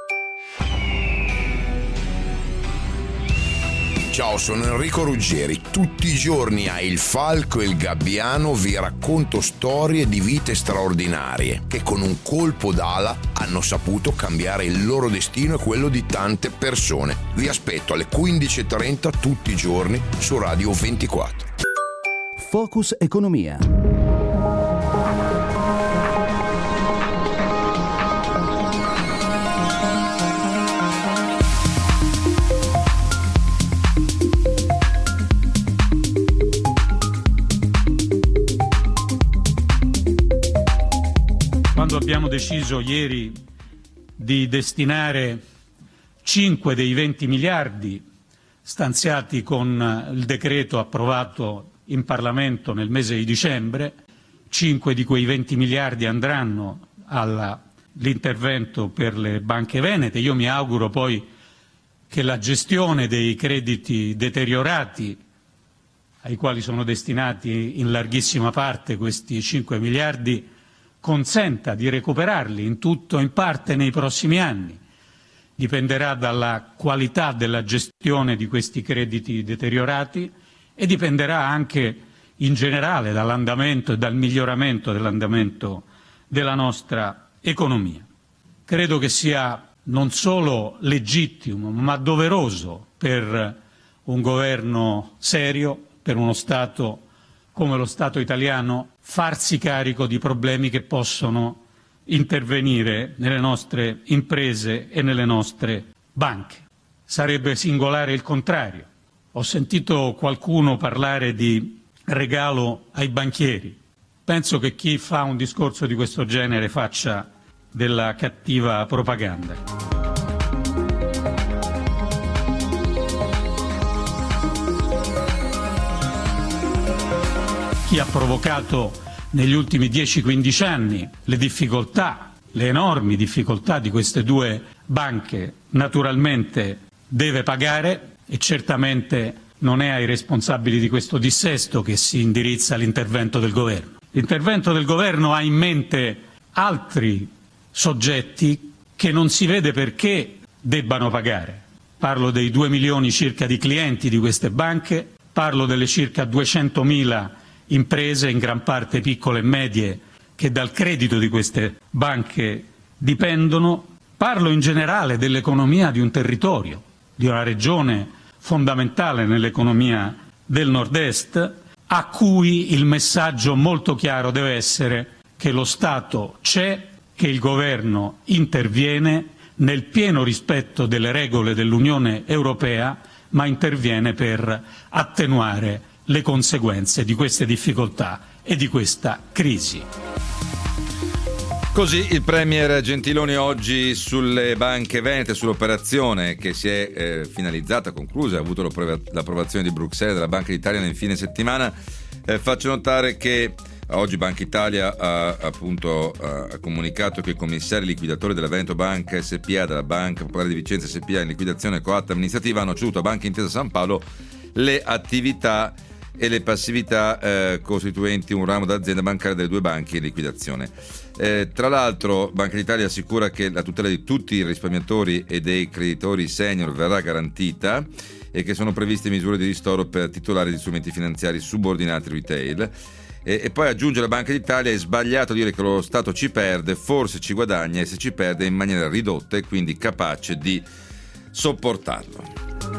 M: Ciao, sono Enrico Ruggeri. Tutti i giorni a Il Falco e il Gabbiano vi racconto storie di vite straordinarie che con un colpo d'ala hanno saputo cambiare il loro destino e quello di tante persone. Vi aspetto alle 15:30 tutti i giorni su Radio 24.
I: Focus Economia.
E: Quando abbiamo deciso ieri di destinare 5 dei 20 miliardi stanziati con il decreto approvato in Parlamento nel mese di dicembre, 5 di quei 20 miliardi andranno all'intervento per le banche venete. Io mi auguro poi che la gestione dei crediti deteriorati, ai quali sono destinati in larghissima parte questi 5 miliardi, consenta di recuperarli in tutto o in parte nei prossimi anni. Dipenderà dalla qualità della gestione di questi crediti deteriorati e dipenderà anche in generale dall'andamento e dal miglioramento dell'andamento della nostra economia. Credo che sia non solo legittimo ma doveroso per un governo serio, per uno Stato come lo Stato italiano, farsi carico di problemi che possono intervenire nelle nostre imprese e nelle nostre banche. Sarebbe singolare il contrario. Ho sentito qualcuno parlare di regalo ai banchieri. Penso che chi fa un discorso di questo genere faccia della cattiva propaganda. Chi ha provocato negli ultimi 10-15 anni le enormi difficoltà di queste due banche, naturalmente deve pagare e certamente non è ai responsabili di questo dissesto che si indirizza l'intervento del governo. L'intervento del governo ha in mente altri soggetti che non si vede perché debbano pagare. Parlo dei 2 milioni circa di clienti di queste banche, parlo delle circa 200.000 imprese, in gran parte piccole e medie, che dal credito di queste banche dipendono. Parlo in generale dell'economia di un territorio, di una regione fondamentale nell'economia del Nord-Est, a cui il messaggio molto chiaro deve essere che lo Stato c'è, che il governo interviene nel pieno rispetto delle regole dell'Unione Europea, ma interviene per attenuare le conseguenze di queste difficoltà e di questa crisi.
B: Così il Premier Gentiloni oggi sulle banche venete, sull'operazione che si è finalizzata, conclusa, ha avuto l'approvazione di Bruxelles della Banca d'Italia nel fine settimana. Faccio notare che oggi Banca Italia ha comunicato che i commissari liquidatori della Veneto Banca SPA, della Banca Popolare di Vicenza SPA in liquidazione coatta amministrativa, hanno ceduto a Banca Intesa San Paolo le attività e le passività costituenti un ramo d'azienda bancaria delle due banche in liquidazione. Tra l'altro Banca d'Italia assicura che la tutela di tutti i risparmiatori e dei creditori senior verrà garantita e che sono previste misure di ristoro per titolari di strumenti finanziari subordinati retail. E poi aggiunge la Banca d'Italia: è sbagliato dire che lo Stato ci perde, forse ci guadagna, e se ci perde in maniera ridotta e quindi capace di sopportarlo.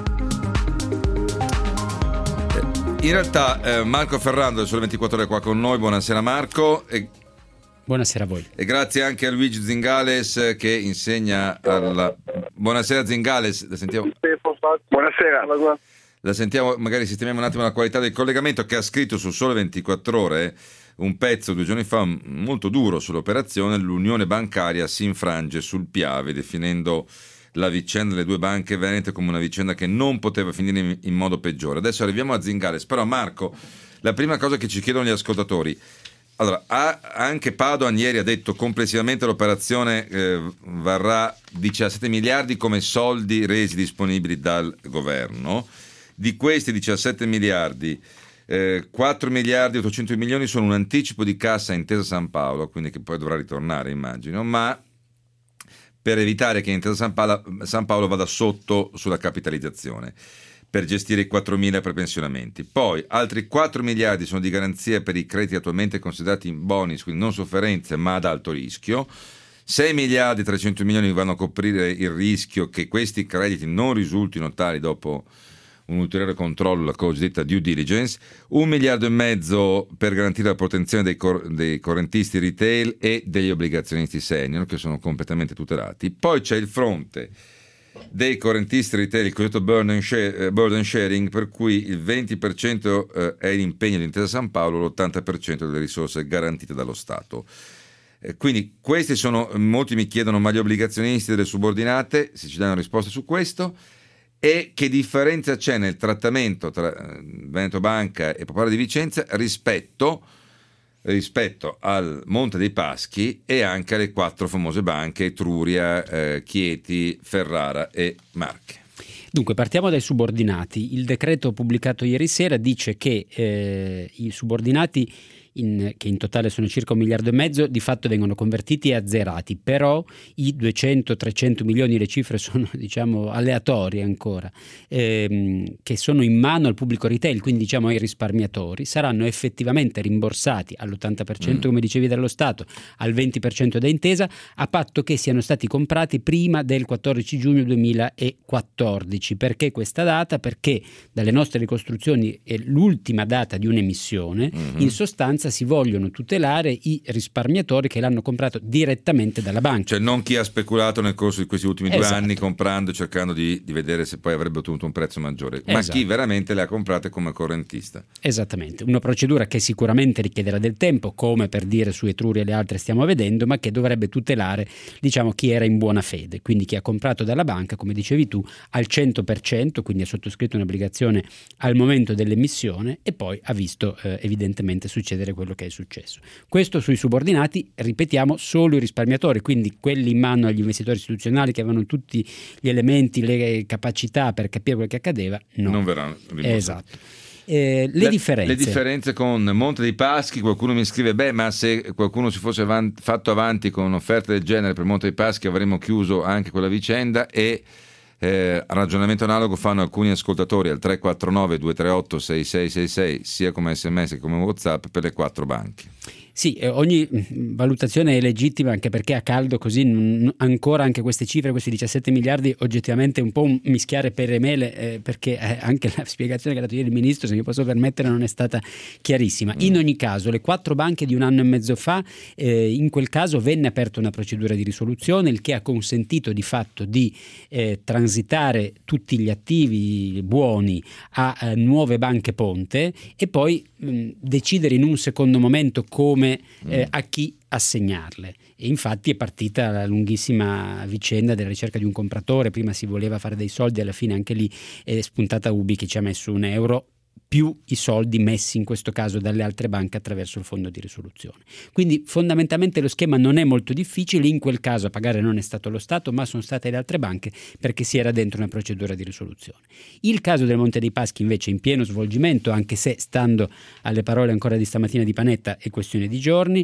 B: In realtà Marco Ferrando del Sole 24 Ore è qua con noi. Buonasera Marco.
N: Buonasera a voi. E
B: grazie anche a Luigi Zingales che insegna alla... Buonasera Zingales, la sentiamo.
O: Buonasera.
B: La sentiamo, magari sistemiamo un attimo la qualità del collegamento, che ha scritto sul Sole 24 Ore un pezzo 2 giorni fa molto duro sull'operazione. L'Unione bancaria si infrange sul Piave, definendo la vicenda delle 2 banche venete come una vicenda che non poteva finire in modo peggiore. Adesso arriviamo a Zingales, però Marco, la prima cosa che ci chiedono gli ascoltatori: allora, anche Padoan ieri ha detto complessivamente l'operazione varrà 17 miliardi come soldi resi disponibili dal governo. Di questi 17 miliardi 4 miliardi e 800 milioni sono un anticipo di cassa Intesa San Paolo, quindi che poi dovrà ritornare, immagino, ma per evitare che Intesa San Paolo vada sotto sulla capitalizzazione, per gestire i 4.000 prepensionamenti. Poi altri 4 miliardi sono di garanzia per i crediti attualmente considerati in bonus, quindi non sofferenze ma ad alto rischio. 6 miliardi e 300 milioni vanno a coprire il rischio che questi crediti non risultino tali dopo un ulteriore controllo, la cosiddetta due diligence. 1,5 miliardi per garantire la protezione dei correntisti retail e degli obbligazionisti senior, che sono completamente tutelati. Poi c'è il fronte dei correntisti retail, il cosiddetto burden sharing, per cui il 20% è l'impegno di Intesa San Paolo, l'80% delle risorse garantite dallo Stato. Quindi questi sono, molti mi chiedono: ma gli obbligazionisti delle subordinate, se ci danno risposte su questo, e che differenza c'è nel trattamento tra Veneto Banca e Popolare di Vicenza rispetto al Monte dei Paschi e anche alle 4 famose banche: Etruria, Chieti, Ferrara e Marche.
N: Dunque, partiamo dai subordinati. Il decreto pubblicato ieri sera dice che i subordinati, che in totale sono circa 1,5 miliardi, di fatto vengono convertiti e azzerati, però i 200-300 milioni, le cifre sono diciamo aleatorie ancora, che sono in mano al pubblico retail, quindi diciamo ai risparmiatori, saranno effettivamente rimborsati all'80% come dicevi dallo Stato, al 20% da Intesa, a patto che siano stati comprati prima del 14 giugno 2014. Perché questa data? Perché dalle nostre ricostruzioni è l'ultima data di un'emissione. In sostanza si vogliono tutelare i risparmiatori che l'hanno comprato direttamente dalla banca.
B: Cioè non chi ha speculato nel corso di questi ultimi 2 anni comprando e cercando di vedere se poi avrebbe ottenuto un prezzo maggiore, ma chi veramente le ha comprate come correntista.
N: Esattamente, una procedura che sicuramente richiederà del tempo, come per dire su Etruria e le altre stiamo vedendo, ma che dovrebbe tutelare diciamo chi era in buona fede, quindi chi ha comprato dalla banca, come dicevi tu, al 100%, quindi ha sottoscritto un'obbligazione al momento dell'emissione e poi ha visto evidentemente succedere quello che è successo. Questo sui subordinati, ripetiamo, solo i risparmiatori, quindi quelli in mano agli investitori istituzionali che avevano tutti gli elementi, le capacità per capire quello che accadeva, non verranno rimborsati. Esatto. Le differenze
B: con Monte dei Paschi, qualcuno mi scrive: ma se qualcuno si fosse fatto avanti con un'offerta del genere per Monte dei Paschi avremmo chiuso anche quella vicenda. E ragionamento analogo fanno alcuni ascoltatori al 349 238 6666 sia come SMS che come WhatsApp per le 4 banche.
N: Sì, ogni valutazione è legittima, anche perché a caldo così ancora anche queste cifre, questi 17 miliardi, oggettivamente un po' un mischiare pere e mele, perché anche la spiegazione che ha dato ieri il Ministro, se mi posso permettere, non è stata chiarissima. In ogni caso, le 4 banche di 1 anno e mezzo fa, in quel caso venne aperta una procedura di risoluzione, il che ha consentito di fatto di transitare tutti gli attivi buoni a nuove banche ponte e poi decidere in un secondo momento come a chi assegnarle. E infatti è partita la lunghissima vicenda della ricerca di un compratore. Prima si voleva fare dei soldi, alla fine anche lì è spuntata Ubi che ci ha messo €1 più i soldi messi in questo caso dalle altre banche attraverso il fondo di risoluzione. Quindi fondamentalmente lo schema non è molto difficile. In quel caso a pagare non è stato lo Stato ma sono state le altre banche, perché si era dentro una procedura di risoluzione. Il caso del Monte dei Paschi invece è in pieno svolgimento, anche se, stando alle parole ancora di stamattina di Panetta, è questione di giorni.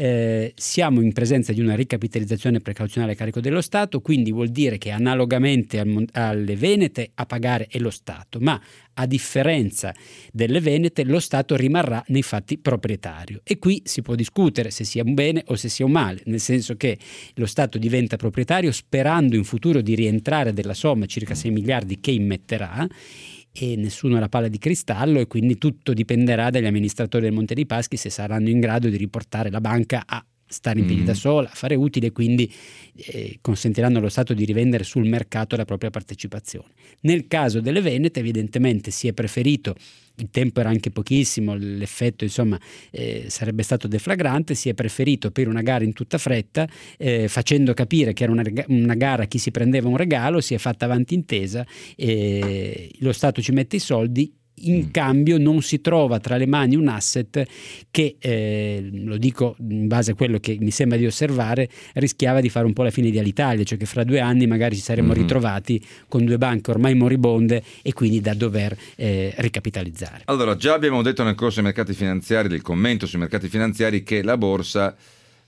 N: Siamo in presenza di una ricapitalizzazione precauzionale a carico dello Stato, quindi vuol dire che analogamente alle Venete a pagare è lo Stato, ma a differenza delle Venete, lo Stato rimarrà nei fatti proprietario. E qui si può discutere se sia un bene o se sia un male, nel senso che lo Stato diventa proprietario sperando in futuro di rientrare della somma, circa 6 miliardi che immetterà, e nessuno ha la palla di cristallo, e quindi tutto dipenderà dagli amministratori del Monte dei Paschi se saranno in grado di riportare la banca a stare in piedi da sola, a fare utile, quindi consentiranno allo Stato di rivendere sul mercato la propria partecipazione. Nel caso delle Venete evidentemente si è preferito, il tempo era anche pochissimo, l'effetto insomma sarebbe stato deflagrante, si è preferito per una gara in tutta fretta, facendo capire che era una gara a chi si prendeva un regalo, si è fatta avanti intesa, lo Stato ci mette i soldi, in cambio non si trova tra le mani un asset che, lo dico in base a quello che mi sembra di osservare, rischiava di fare un po' la fine di Alitalia, cioè che fra 2 anni magari ci saremmo ritrovati con 2 banche ormai moribonde e quindi da dover ricapitalizzare.
B: Allora, già abbiamo detto nel corso dei mercati finanziari, del commento sui mercati finanziari, che la borsa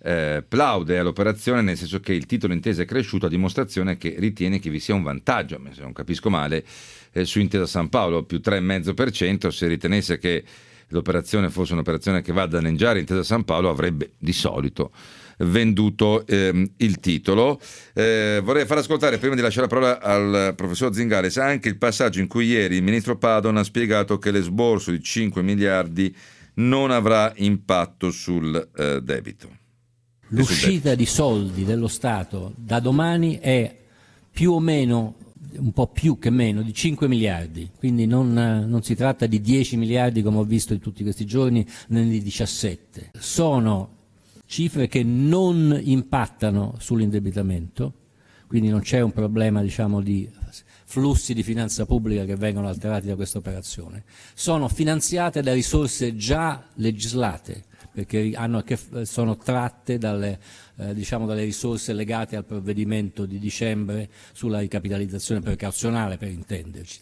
B: plaude all'operazione, nel senso che il titolo intesa è cresciuto, a dimostrazione che ritiene che vi sia un vantaggio, se non capisco male, su Intesa San Paolo, più 3,5%. Se ritenesse che l'operazione fosse un'operazione che va a danneggiare Intesa San Paolo, avrebbe di solito venduto il titolo. Vorrei far ascoltare, prima di lasciare la parola al professor Zingales, anche il passaggio in cui ieri il ministro Padoan ha spiegato che l'esborso di 5 miliardi non avrà impatto sul debito.
O: L'uscita di soldi dello Stato da domani è più o meno, un po' più che meno, di 5 miliardi, quindi non si tratta di 10 miliardi come ho visto in tutti questi giorni, né di 17. Sono cifre che non impattano sull'indebitamento, quindi non c'è un problema, diciamo, di flussi di finanza pubblica che vengono alterati da questa operazione. Sono finanziate da risorse già legislate, perché sono tratte dalle risorse legate al provvedimento di dicembre sulla ricapitalizzazione precauzionale, per intenderci,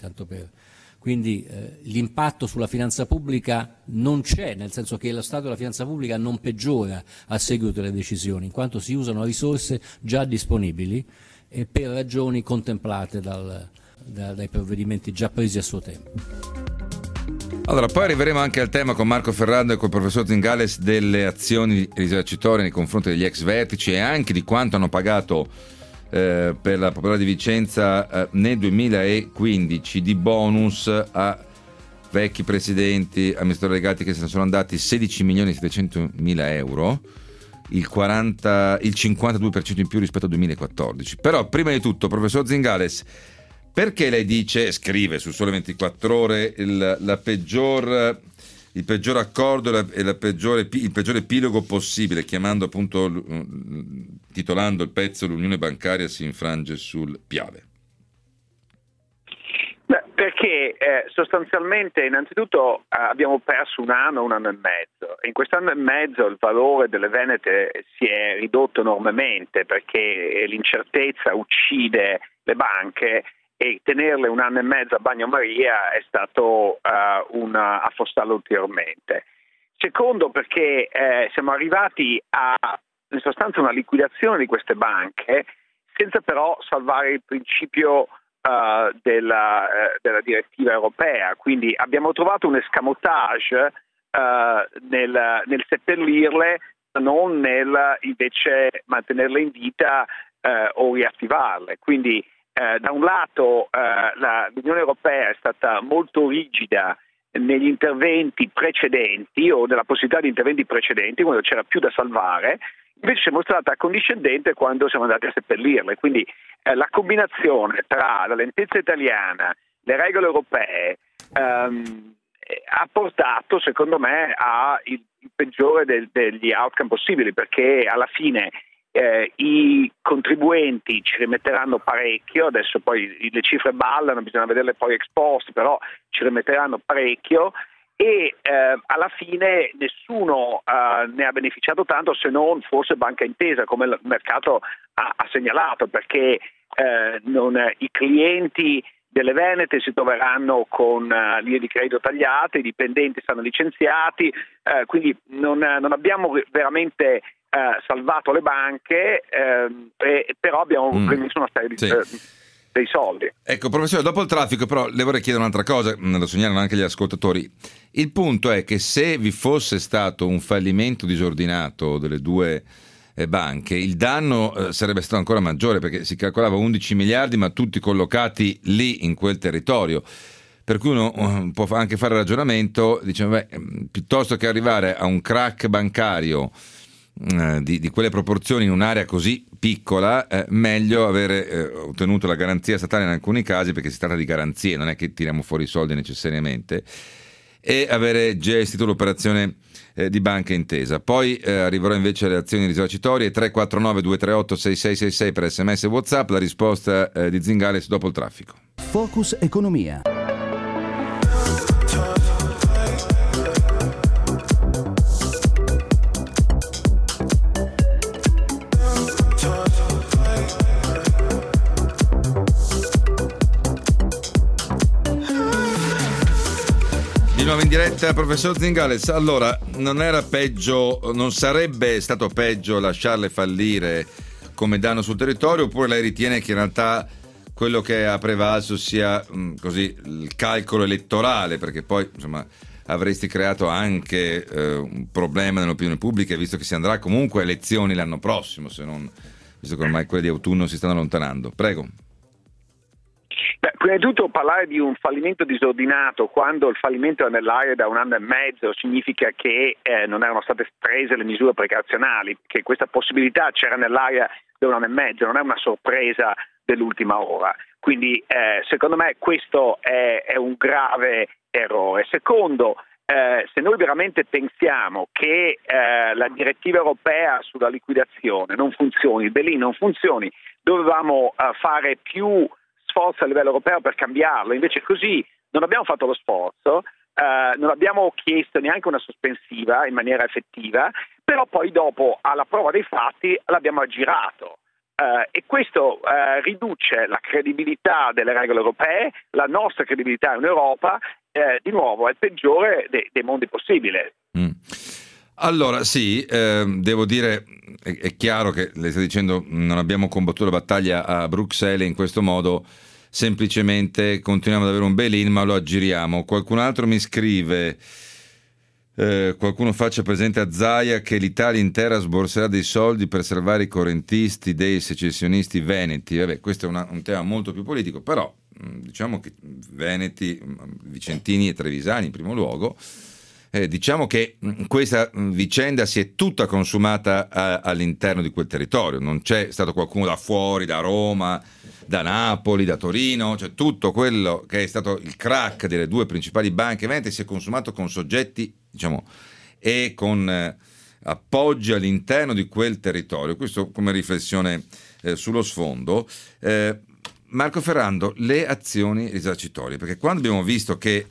O: quindi l'impatto sulla finanza pubblica non c'è, nel senso che lo stato della finanza pubblica non peggiora a seguito delle decisioni, in quanto si usano risorse già disponibili e per ragioni contemplate dai provvedimenti già presi a suo tempo.
B: Allora, poi arriveremo anche al tema con Marco Ferrando e col professor Zingales delle azioni risarcitorie nei confronti degli ex vertici e anche di quanto hanno pagato per la Popolare di Vicenza nel 2015 di bonus a vecchi presidenti, amministratori legati, che se ne sono andati 16.700.000 euro, il 52% in più rispetto al 2014. Però prima di tutto, professor Zingales, perché lei scrive su Sole 24 Ore, il peggior accordo e il peggiore epilogo possibile, chiamando appunto, titolando il pezzo "L'Unione bancaria si infrange sul Piave"?
P: Perché sostanzialmente innanzitutto abbiamo perso un anno e mezzo, e in quest'anno e mezzo il valore delle Venete si è ridotto enormemente, perché l'incertezza uccide le banche, e tenerle un anno e mezzo a bagnomaria è stato affossarlo ulteriormente. Secondo, perché siamo arrivati in sostanza una liquidazione di queste banche senza però salvare il principio della direttiva europea, quindi abbiamo trovato un escamotage nel seppellirle, non nel invece mantenerle in vita o riattivarle. Quindi da un lato l'Unione Europea è stata molto rigida negli interventi precedenti o nella possibilità di interventi precedenti, quando c'era più da salvare, invece siamo stati accondiscendenti quando siamo andati a seppellirle. Quindi la combinazione tra la lentezza italiana, le regole europee, ha portato, secondo me, a il peggiore degli outcome possibili, perché alla fine i contribuenti ci rimetteranno parecchio. Adesso poi le cifre ballano, bisogna vederle poi ex post, però ci rimetteranno parecchio, e alla fine nessuno ne ha beneficiato tanto, se non forse Banca Intesa, come il mercato ha segnalato, perché i clienti delle Venete si troveranno con linee di credito tagliate, i dipendenti stanno licenziati, quindi non abbiamo veramente salvato le banche, però abbiamo premesso una serie di dei soldi.
B: Ecco, professore, dopo il traffico però le vorrei chiedere un'altra cosa, lo segnalano anche gli ascoltatori. Il punto è che se vi fosse stato un fallimento disordinato delle due banche, il danno sarebbe stato ancora maggiore, perché si calcolava 11 miliardi ma tutti collocati lì in quel territorio, per cui uno può anche fare il ragionamento, dice, piuttosto che arrivare a un crack bancario di quelle proporzioni in un'area così piccola, meglio avere ottenuto la garanzia statale in alcuni casi, perché si tratta di garanzie, non è che tiriamo fuori i soldi necessariamente, e avere gestito l'operazione di Banca Intesa. Poi arriverò invece alle azioni risarcitorie. 349 238 6666 per SMS e WhatsApp. La risposta di Zingales dopo il traffico.
I: Focus Economia.
B: Di nuovo in diretta, professor Zingales. Allora, non sarebbe stato peggio lasciarle fallire come danno sul territorio, oppure lei ritiene che in realtà quello che ha prevalso sia così il calcolo elettorale, perché poi insomma avresti creato anche un problema nell'opinione pubblica, visto che si andrà comunque a elezioni l'anno prossimo, se non, visto che ormai quelle di autunno si stanno allontanando. Prego.
P: Prima di tutto, parlare di un fallimento disordinato quando il fallimento è nell'aria da 1 anno e mezzo significa che non erano state prese le misure precauzionali, che questa possibilità c'era nell'aria da 1 anno e mezzo, non è una sorpresa dell'ultima ora. Quindi secondo me questo è un grave errore. Secondo, se noi veramente pensiamo che la direttiva europea sulla liquidazione non funzioni, il bail-in non funzioni, dovevamo fare più sforzo a livello europeo per cambiarlo, invece così non abbiamo fatto lo sforzo, non abbiamo chiesto neanche una sospensiva in maniera effettiva, però poi dopo alla prova dei fatti l'abbiamo aggirato e questo riduce la credibilità delle regole europee, la nostra credibilità in Europa, di nuovo è il peggiore dei mondi possibile.
B: Allora sì, devo dire, è chiaro che lei sta dicendo non abbiamo combattuto la battaglia a Bruxelles e in questo modo semplicemente continuiamo ad avere un bail-in ma lo aggiriamo. Qualcun altro mi scrive, qualcuno faccia presente a Zaia che l'Italia intera sborserà dei soldi per salvare i correntisti dei secessionisti veneti. Vabbè, questo è un tema molto più politico, però diciamo che veneti, vicentini e trevisani in primo luogo, diciamo che questa vicenda si è tutta consumata all'interno di quel territorio, non c'è stato qualcuno da fuori, da Roma, da Napoli, da Torino, cioè tutto quello che è stato il crack delle due principali banche venete si è consumato con soggetti, diciamo, e con appoggi all'interno di quel territorio. Questo come riflessione sullo sfondo. Marco Ferrando, le azioni risarcitorie, perché quando abbiamo visto che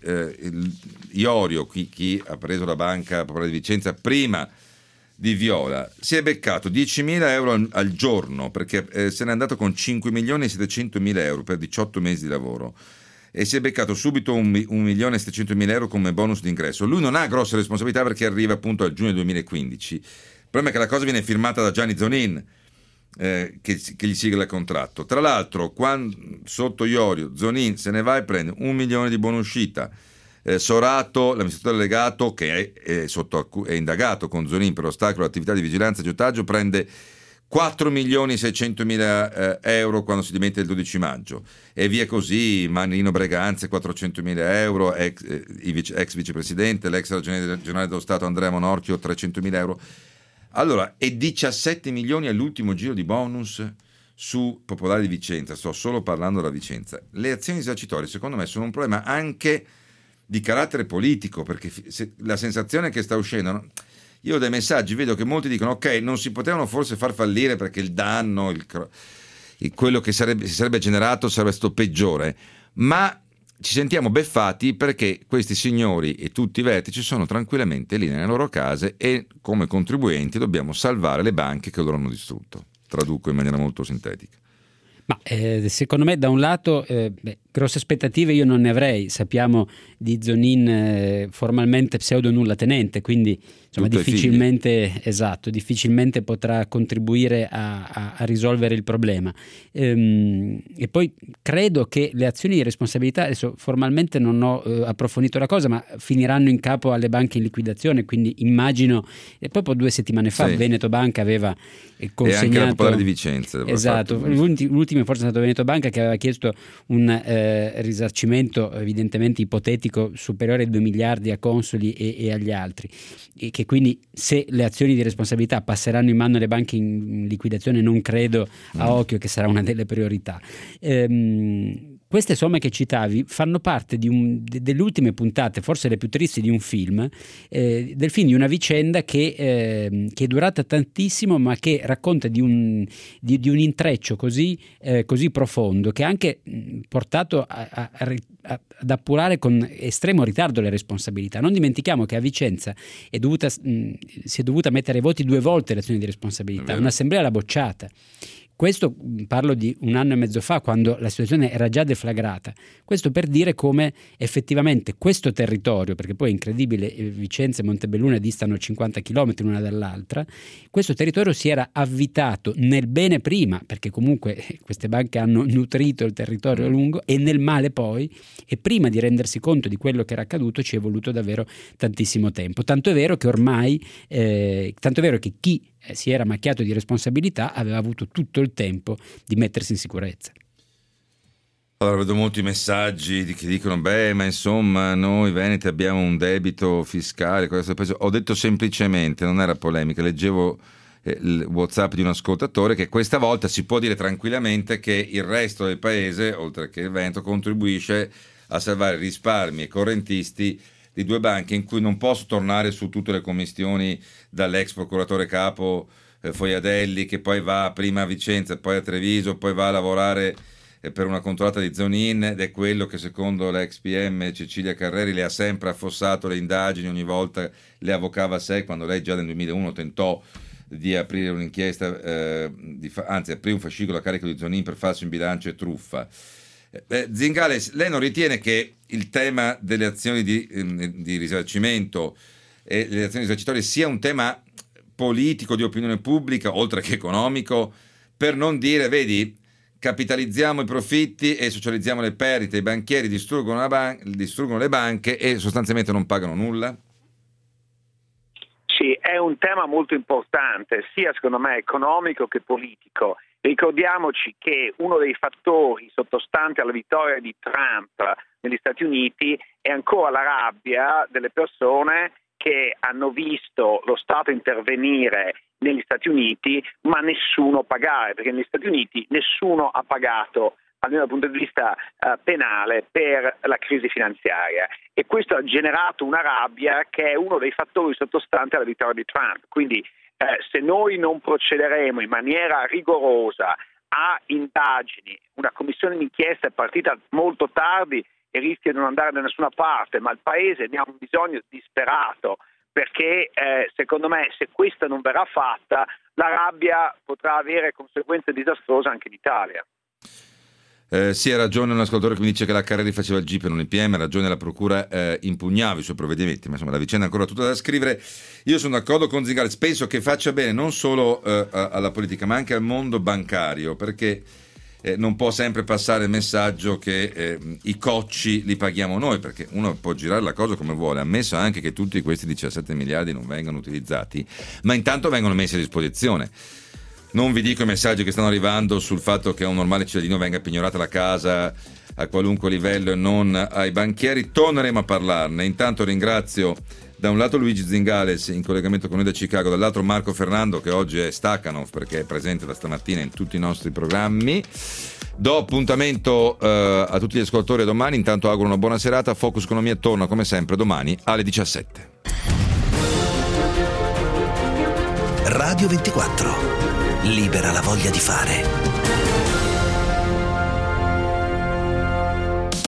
B: Iorio, chi ha preso la Banca Popolare di Vicenza prima di Viola, si è beccato 10.000 euro al giorno, perché se n'è andato con 5.700.000 euro per 18 mesi di lavoro, e si è beccato subito 1.700.000 euro come bonus d'ingresso. Lui non ha grosse responsabilità perché arriva appunto al giugno 2015. Il problema è che la cosa viene firmata da Gianni Zonin, che gli sigla il contratto. Tra l'altro, quando sotto Iorio Zonin se ne va e prende 1 milione di buona uscita, Sorato, l'amministratore delegato che è indagato con Zonin per ostacolo all'attività di vigilanza e giotaggio, prende 4.600.000 euro quando si dimette il 12 maggio e via così. Manlino Breganze 400.000 euro, ex vicepresidente, l'ex ragioniere generale dello Stato Andrea Monorchio 300.000 euro. Allora, e 17 milioni all'ultimo giro di bonus su Popolare di Vicenza. Sto solo parlando della Vicenza. Le azioni risarcitorie secondo me sono un problema anche di carattere politico, perché la sensazione che sta uscendo, io dai messaggi vedo che molti dicono ok, non si potevano forse far fallire perché il danno, quello che si sarebbe generato sarebbe stato peggiore, ma ci sentiamo beffati perché questi signori e tutti i vertici sono tranquillamente lì nelle loro case e come contribuenti dobbiamo salvare le banche che loro hanno distrutto. Traduco in maniera molto sintetica.
N: Ma secondo me da un lato grosse aspettative io non ne avrei. Sappiamo di Zonin formalmente pseudo nulla tenente, quindi insomma difficilmente potrà contribuire a risolvere il problema. E poi credo che le azioni di responsabilità, adesso formalmente non ho approfondito la cosa, ma finiranno in capo alle banche in liquidazione, quindi immagino, e proprio 2 settimane fa Veneto Banca aveva consegnato,
B: e anche la Popolare di Vicenza,
N: esatto, l'ultimo forse è stato Veneto Banca, che aveva chiesto un risarcimento evidentemente ipotetico superiore ai 2 miliardi a Consoli e agli altri, e che quindi, se le azioni di responsabilità passeranno in mano alle banche in liquidazione, non credo a occhio che sarà una delle priorità. Queste somme che citavi fanno parte delle ultime puntate, forse le più tristi, di un film, del film di una vicenda che è durata tantissimo, ma che racconta di un intreccio così profondo, che ha anche portato ad appurare con estremo ritardo le responsabilità. Non dimentichiamo che a Vicenza si è dovuta mettere ai voti 2 volte l'azione di responsabilità, un'assemblea l'ha bocciata. Questo parlo di 1 anno e mezzo fa, quando la situazione era già deflagrata. Questo per dire come effettivamente questo territorio, perché poi è incredibile, Vicenza e Montebelluna distano 50 km l'una dall'altra, questo territorio si era avvitato nel bene prima, perché comunque queste banche hanno nutrito il territorio a lungo, e nel male poi, e prima di rendersi conto di quello che era accaduto ci è voluto davvero tantissimo tempo. Tanto è vero che chi si era macchiato di responsabilità aveva avuto tutto il tempo di mettersi in sicurezza.
B: Allora, vedo molti messaggi che dicono ma insomma noi veneti abbiamo un debito fiscale. Ho detto semplicemente, non era polemica, leggevo il WhatsApp di un ascoltatore, che questa volta si può dire tranquillamente che il resto del paese, oltre che il Veneto, contribuisce a salvare risparmi e correntisti di 2 banche, in cui non posso tornare su tutte le commissioni dall'ex procuratore capo Foiadelli, che poi va prima a Vicenza, poi a Treviso, poi va a lavorare per una controllata di Zonin, ed è quello che secondo l'ex PM Cecilia Carreri le ha sempre affossato le indagini, ogni volta le avvocava a sé, quando lei già nel 2001 tentò di aprire un'inchiesta, aprì un fascicolo a carico di Zonin per falso in bilancio e truffa. Zingales, lei non ritiene che il tema delle azioni di risarcimento e le azioni risarcitorie sia un tema politico, di opinione pubblica, oltre che economico, per non dire, vedi, capitalizziamo i profitti e socializziamo le perdite, i banchieri distruggono le banche e sostanzialmente non pagano nulla?
P: Sì, è un tema molto importante, sia secondo me economico che politico. Ricordiamoci che uno dei fattori sottostanti alla vittoria di Trump negli Stati Uniti è ancora la rabbia delle persone che hanno visto lo Stato intervenire negli Stati Uniti ma nessuno pagare, perché negli Stati Uniti nessuno ha pagato, almeno dal punto di vista penale, per la crisi finanziaria, e questo ha generato una rabbia che è uno dei fattori sottostanti alla vittoria di Trump. Quindi se noi non procederemo in maniera rigorosa a indagini, una commissione d'inchiesta è partita molto tardi e rischia di non andare da nessuna parte, ma il Paese ne ha un bisogno disperato, perché secondo me se questa non verrà fatta la rabbia potrà avere conseguenze disastrose anche in Italia.
B: Sì, ha ragione un ascoltatore che mi dice che la Carreri faceva il GIP e non il PM, ha ragione la procura impugnava i suoi provvedimenti, ma insomma la vicenda è ancora tutta da scrivere. Io sono d'accordo con Zingales, penso che faccia bene non solo alla politica ma anche al mondo bancario, perché non può sempre passare il messaggio che i cocci li paghiamo noi, perché uno può girare la cosa come vuole, ammesso anche che tutti questi 17 miliardi non vengano utilizzati, ma intanto vengono messi a disposizione. Non vi dico i messaggi che stanno arrivando sul fatto che a un normale cittadino venga pignorata la casa a qualunque livello e non ai banchieri. Torneremo a parlarne. Intanto ringrazio da un lato Luigi Zingales in collegamento con noi da Chicago, dall'altro Marco Fernando, che oggi è Stakhanov perché è presente da stamattina in tutti i nostri programmi. Do appuntamento a tutti gli ascoltatori a domani. Intanto auguro una buona serata. Focus Economia torna come sempre domani alle 17.
Q: Radio 24. Libera la voglia di fare.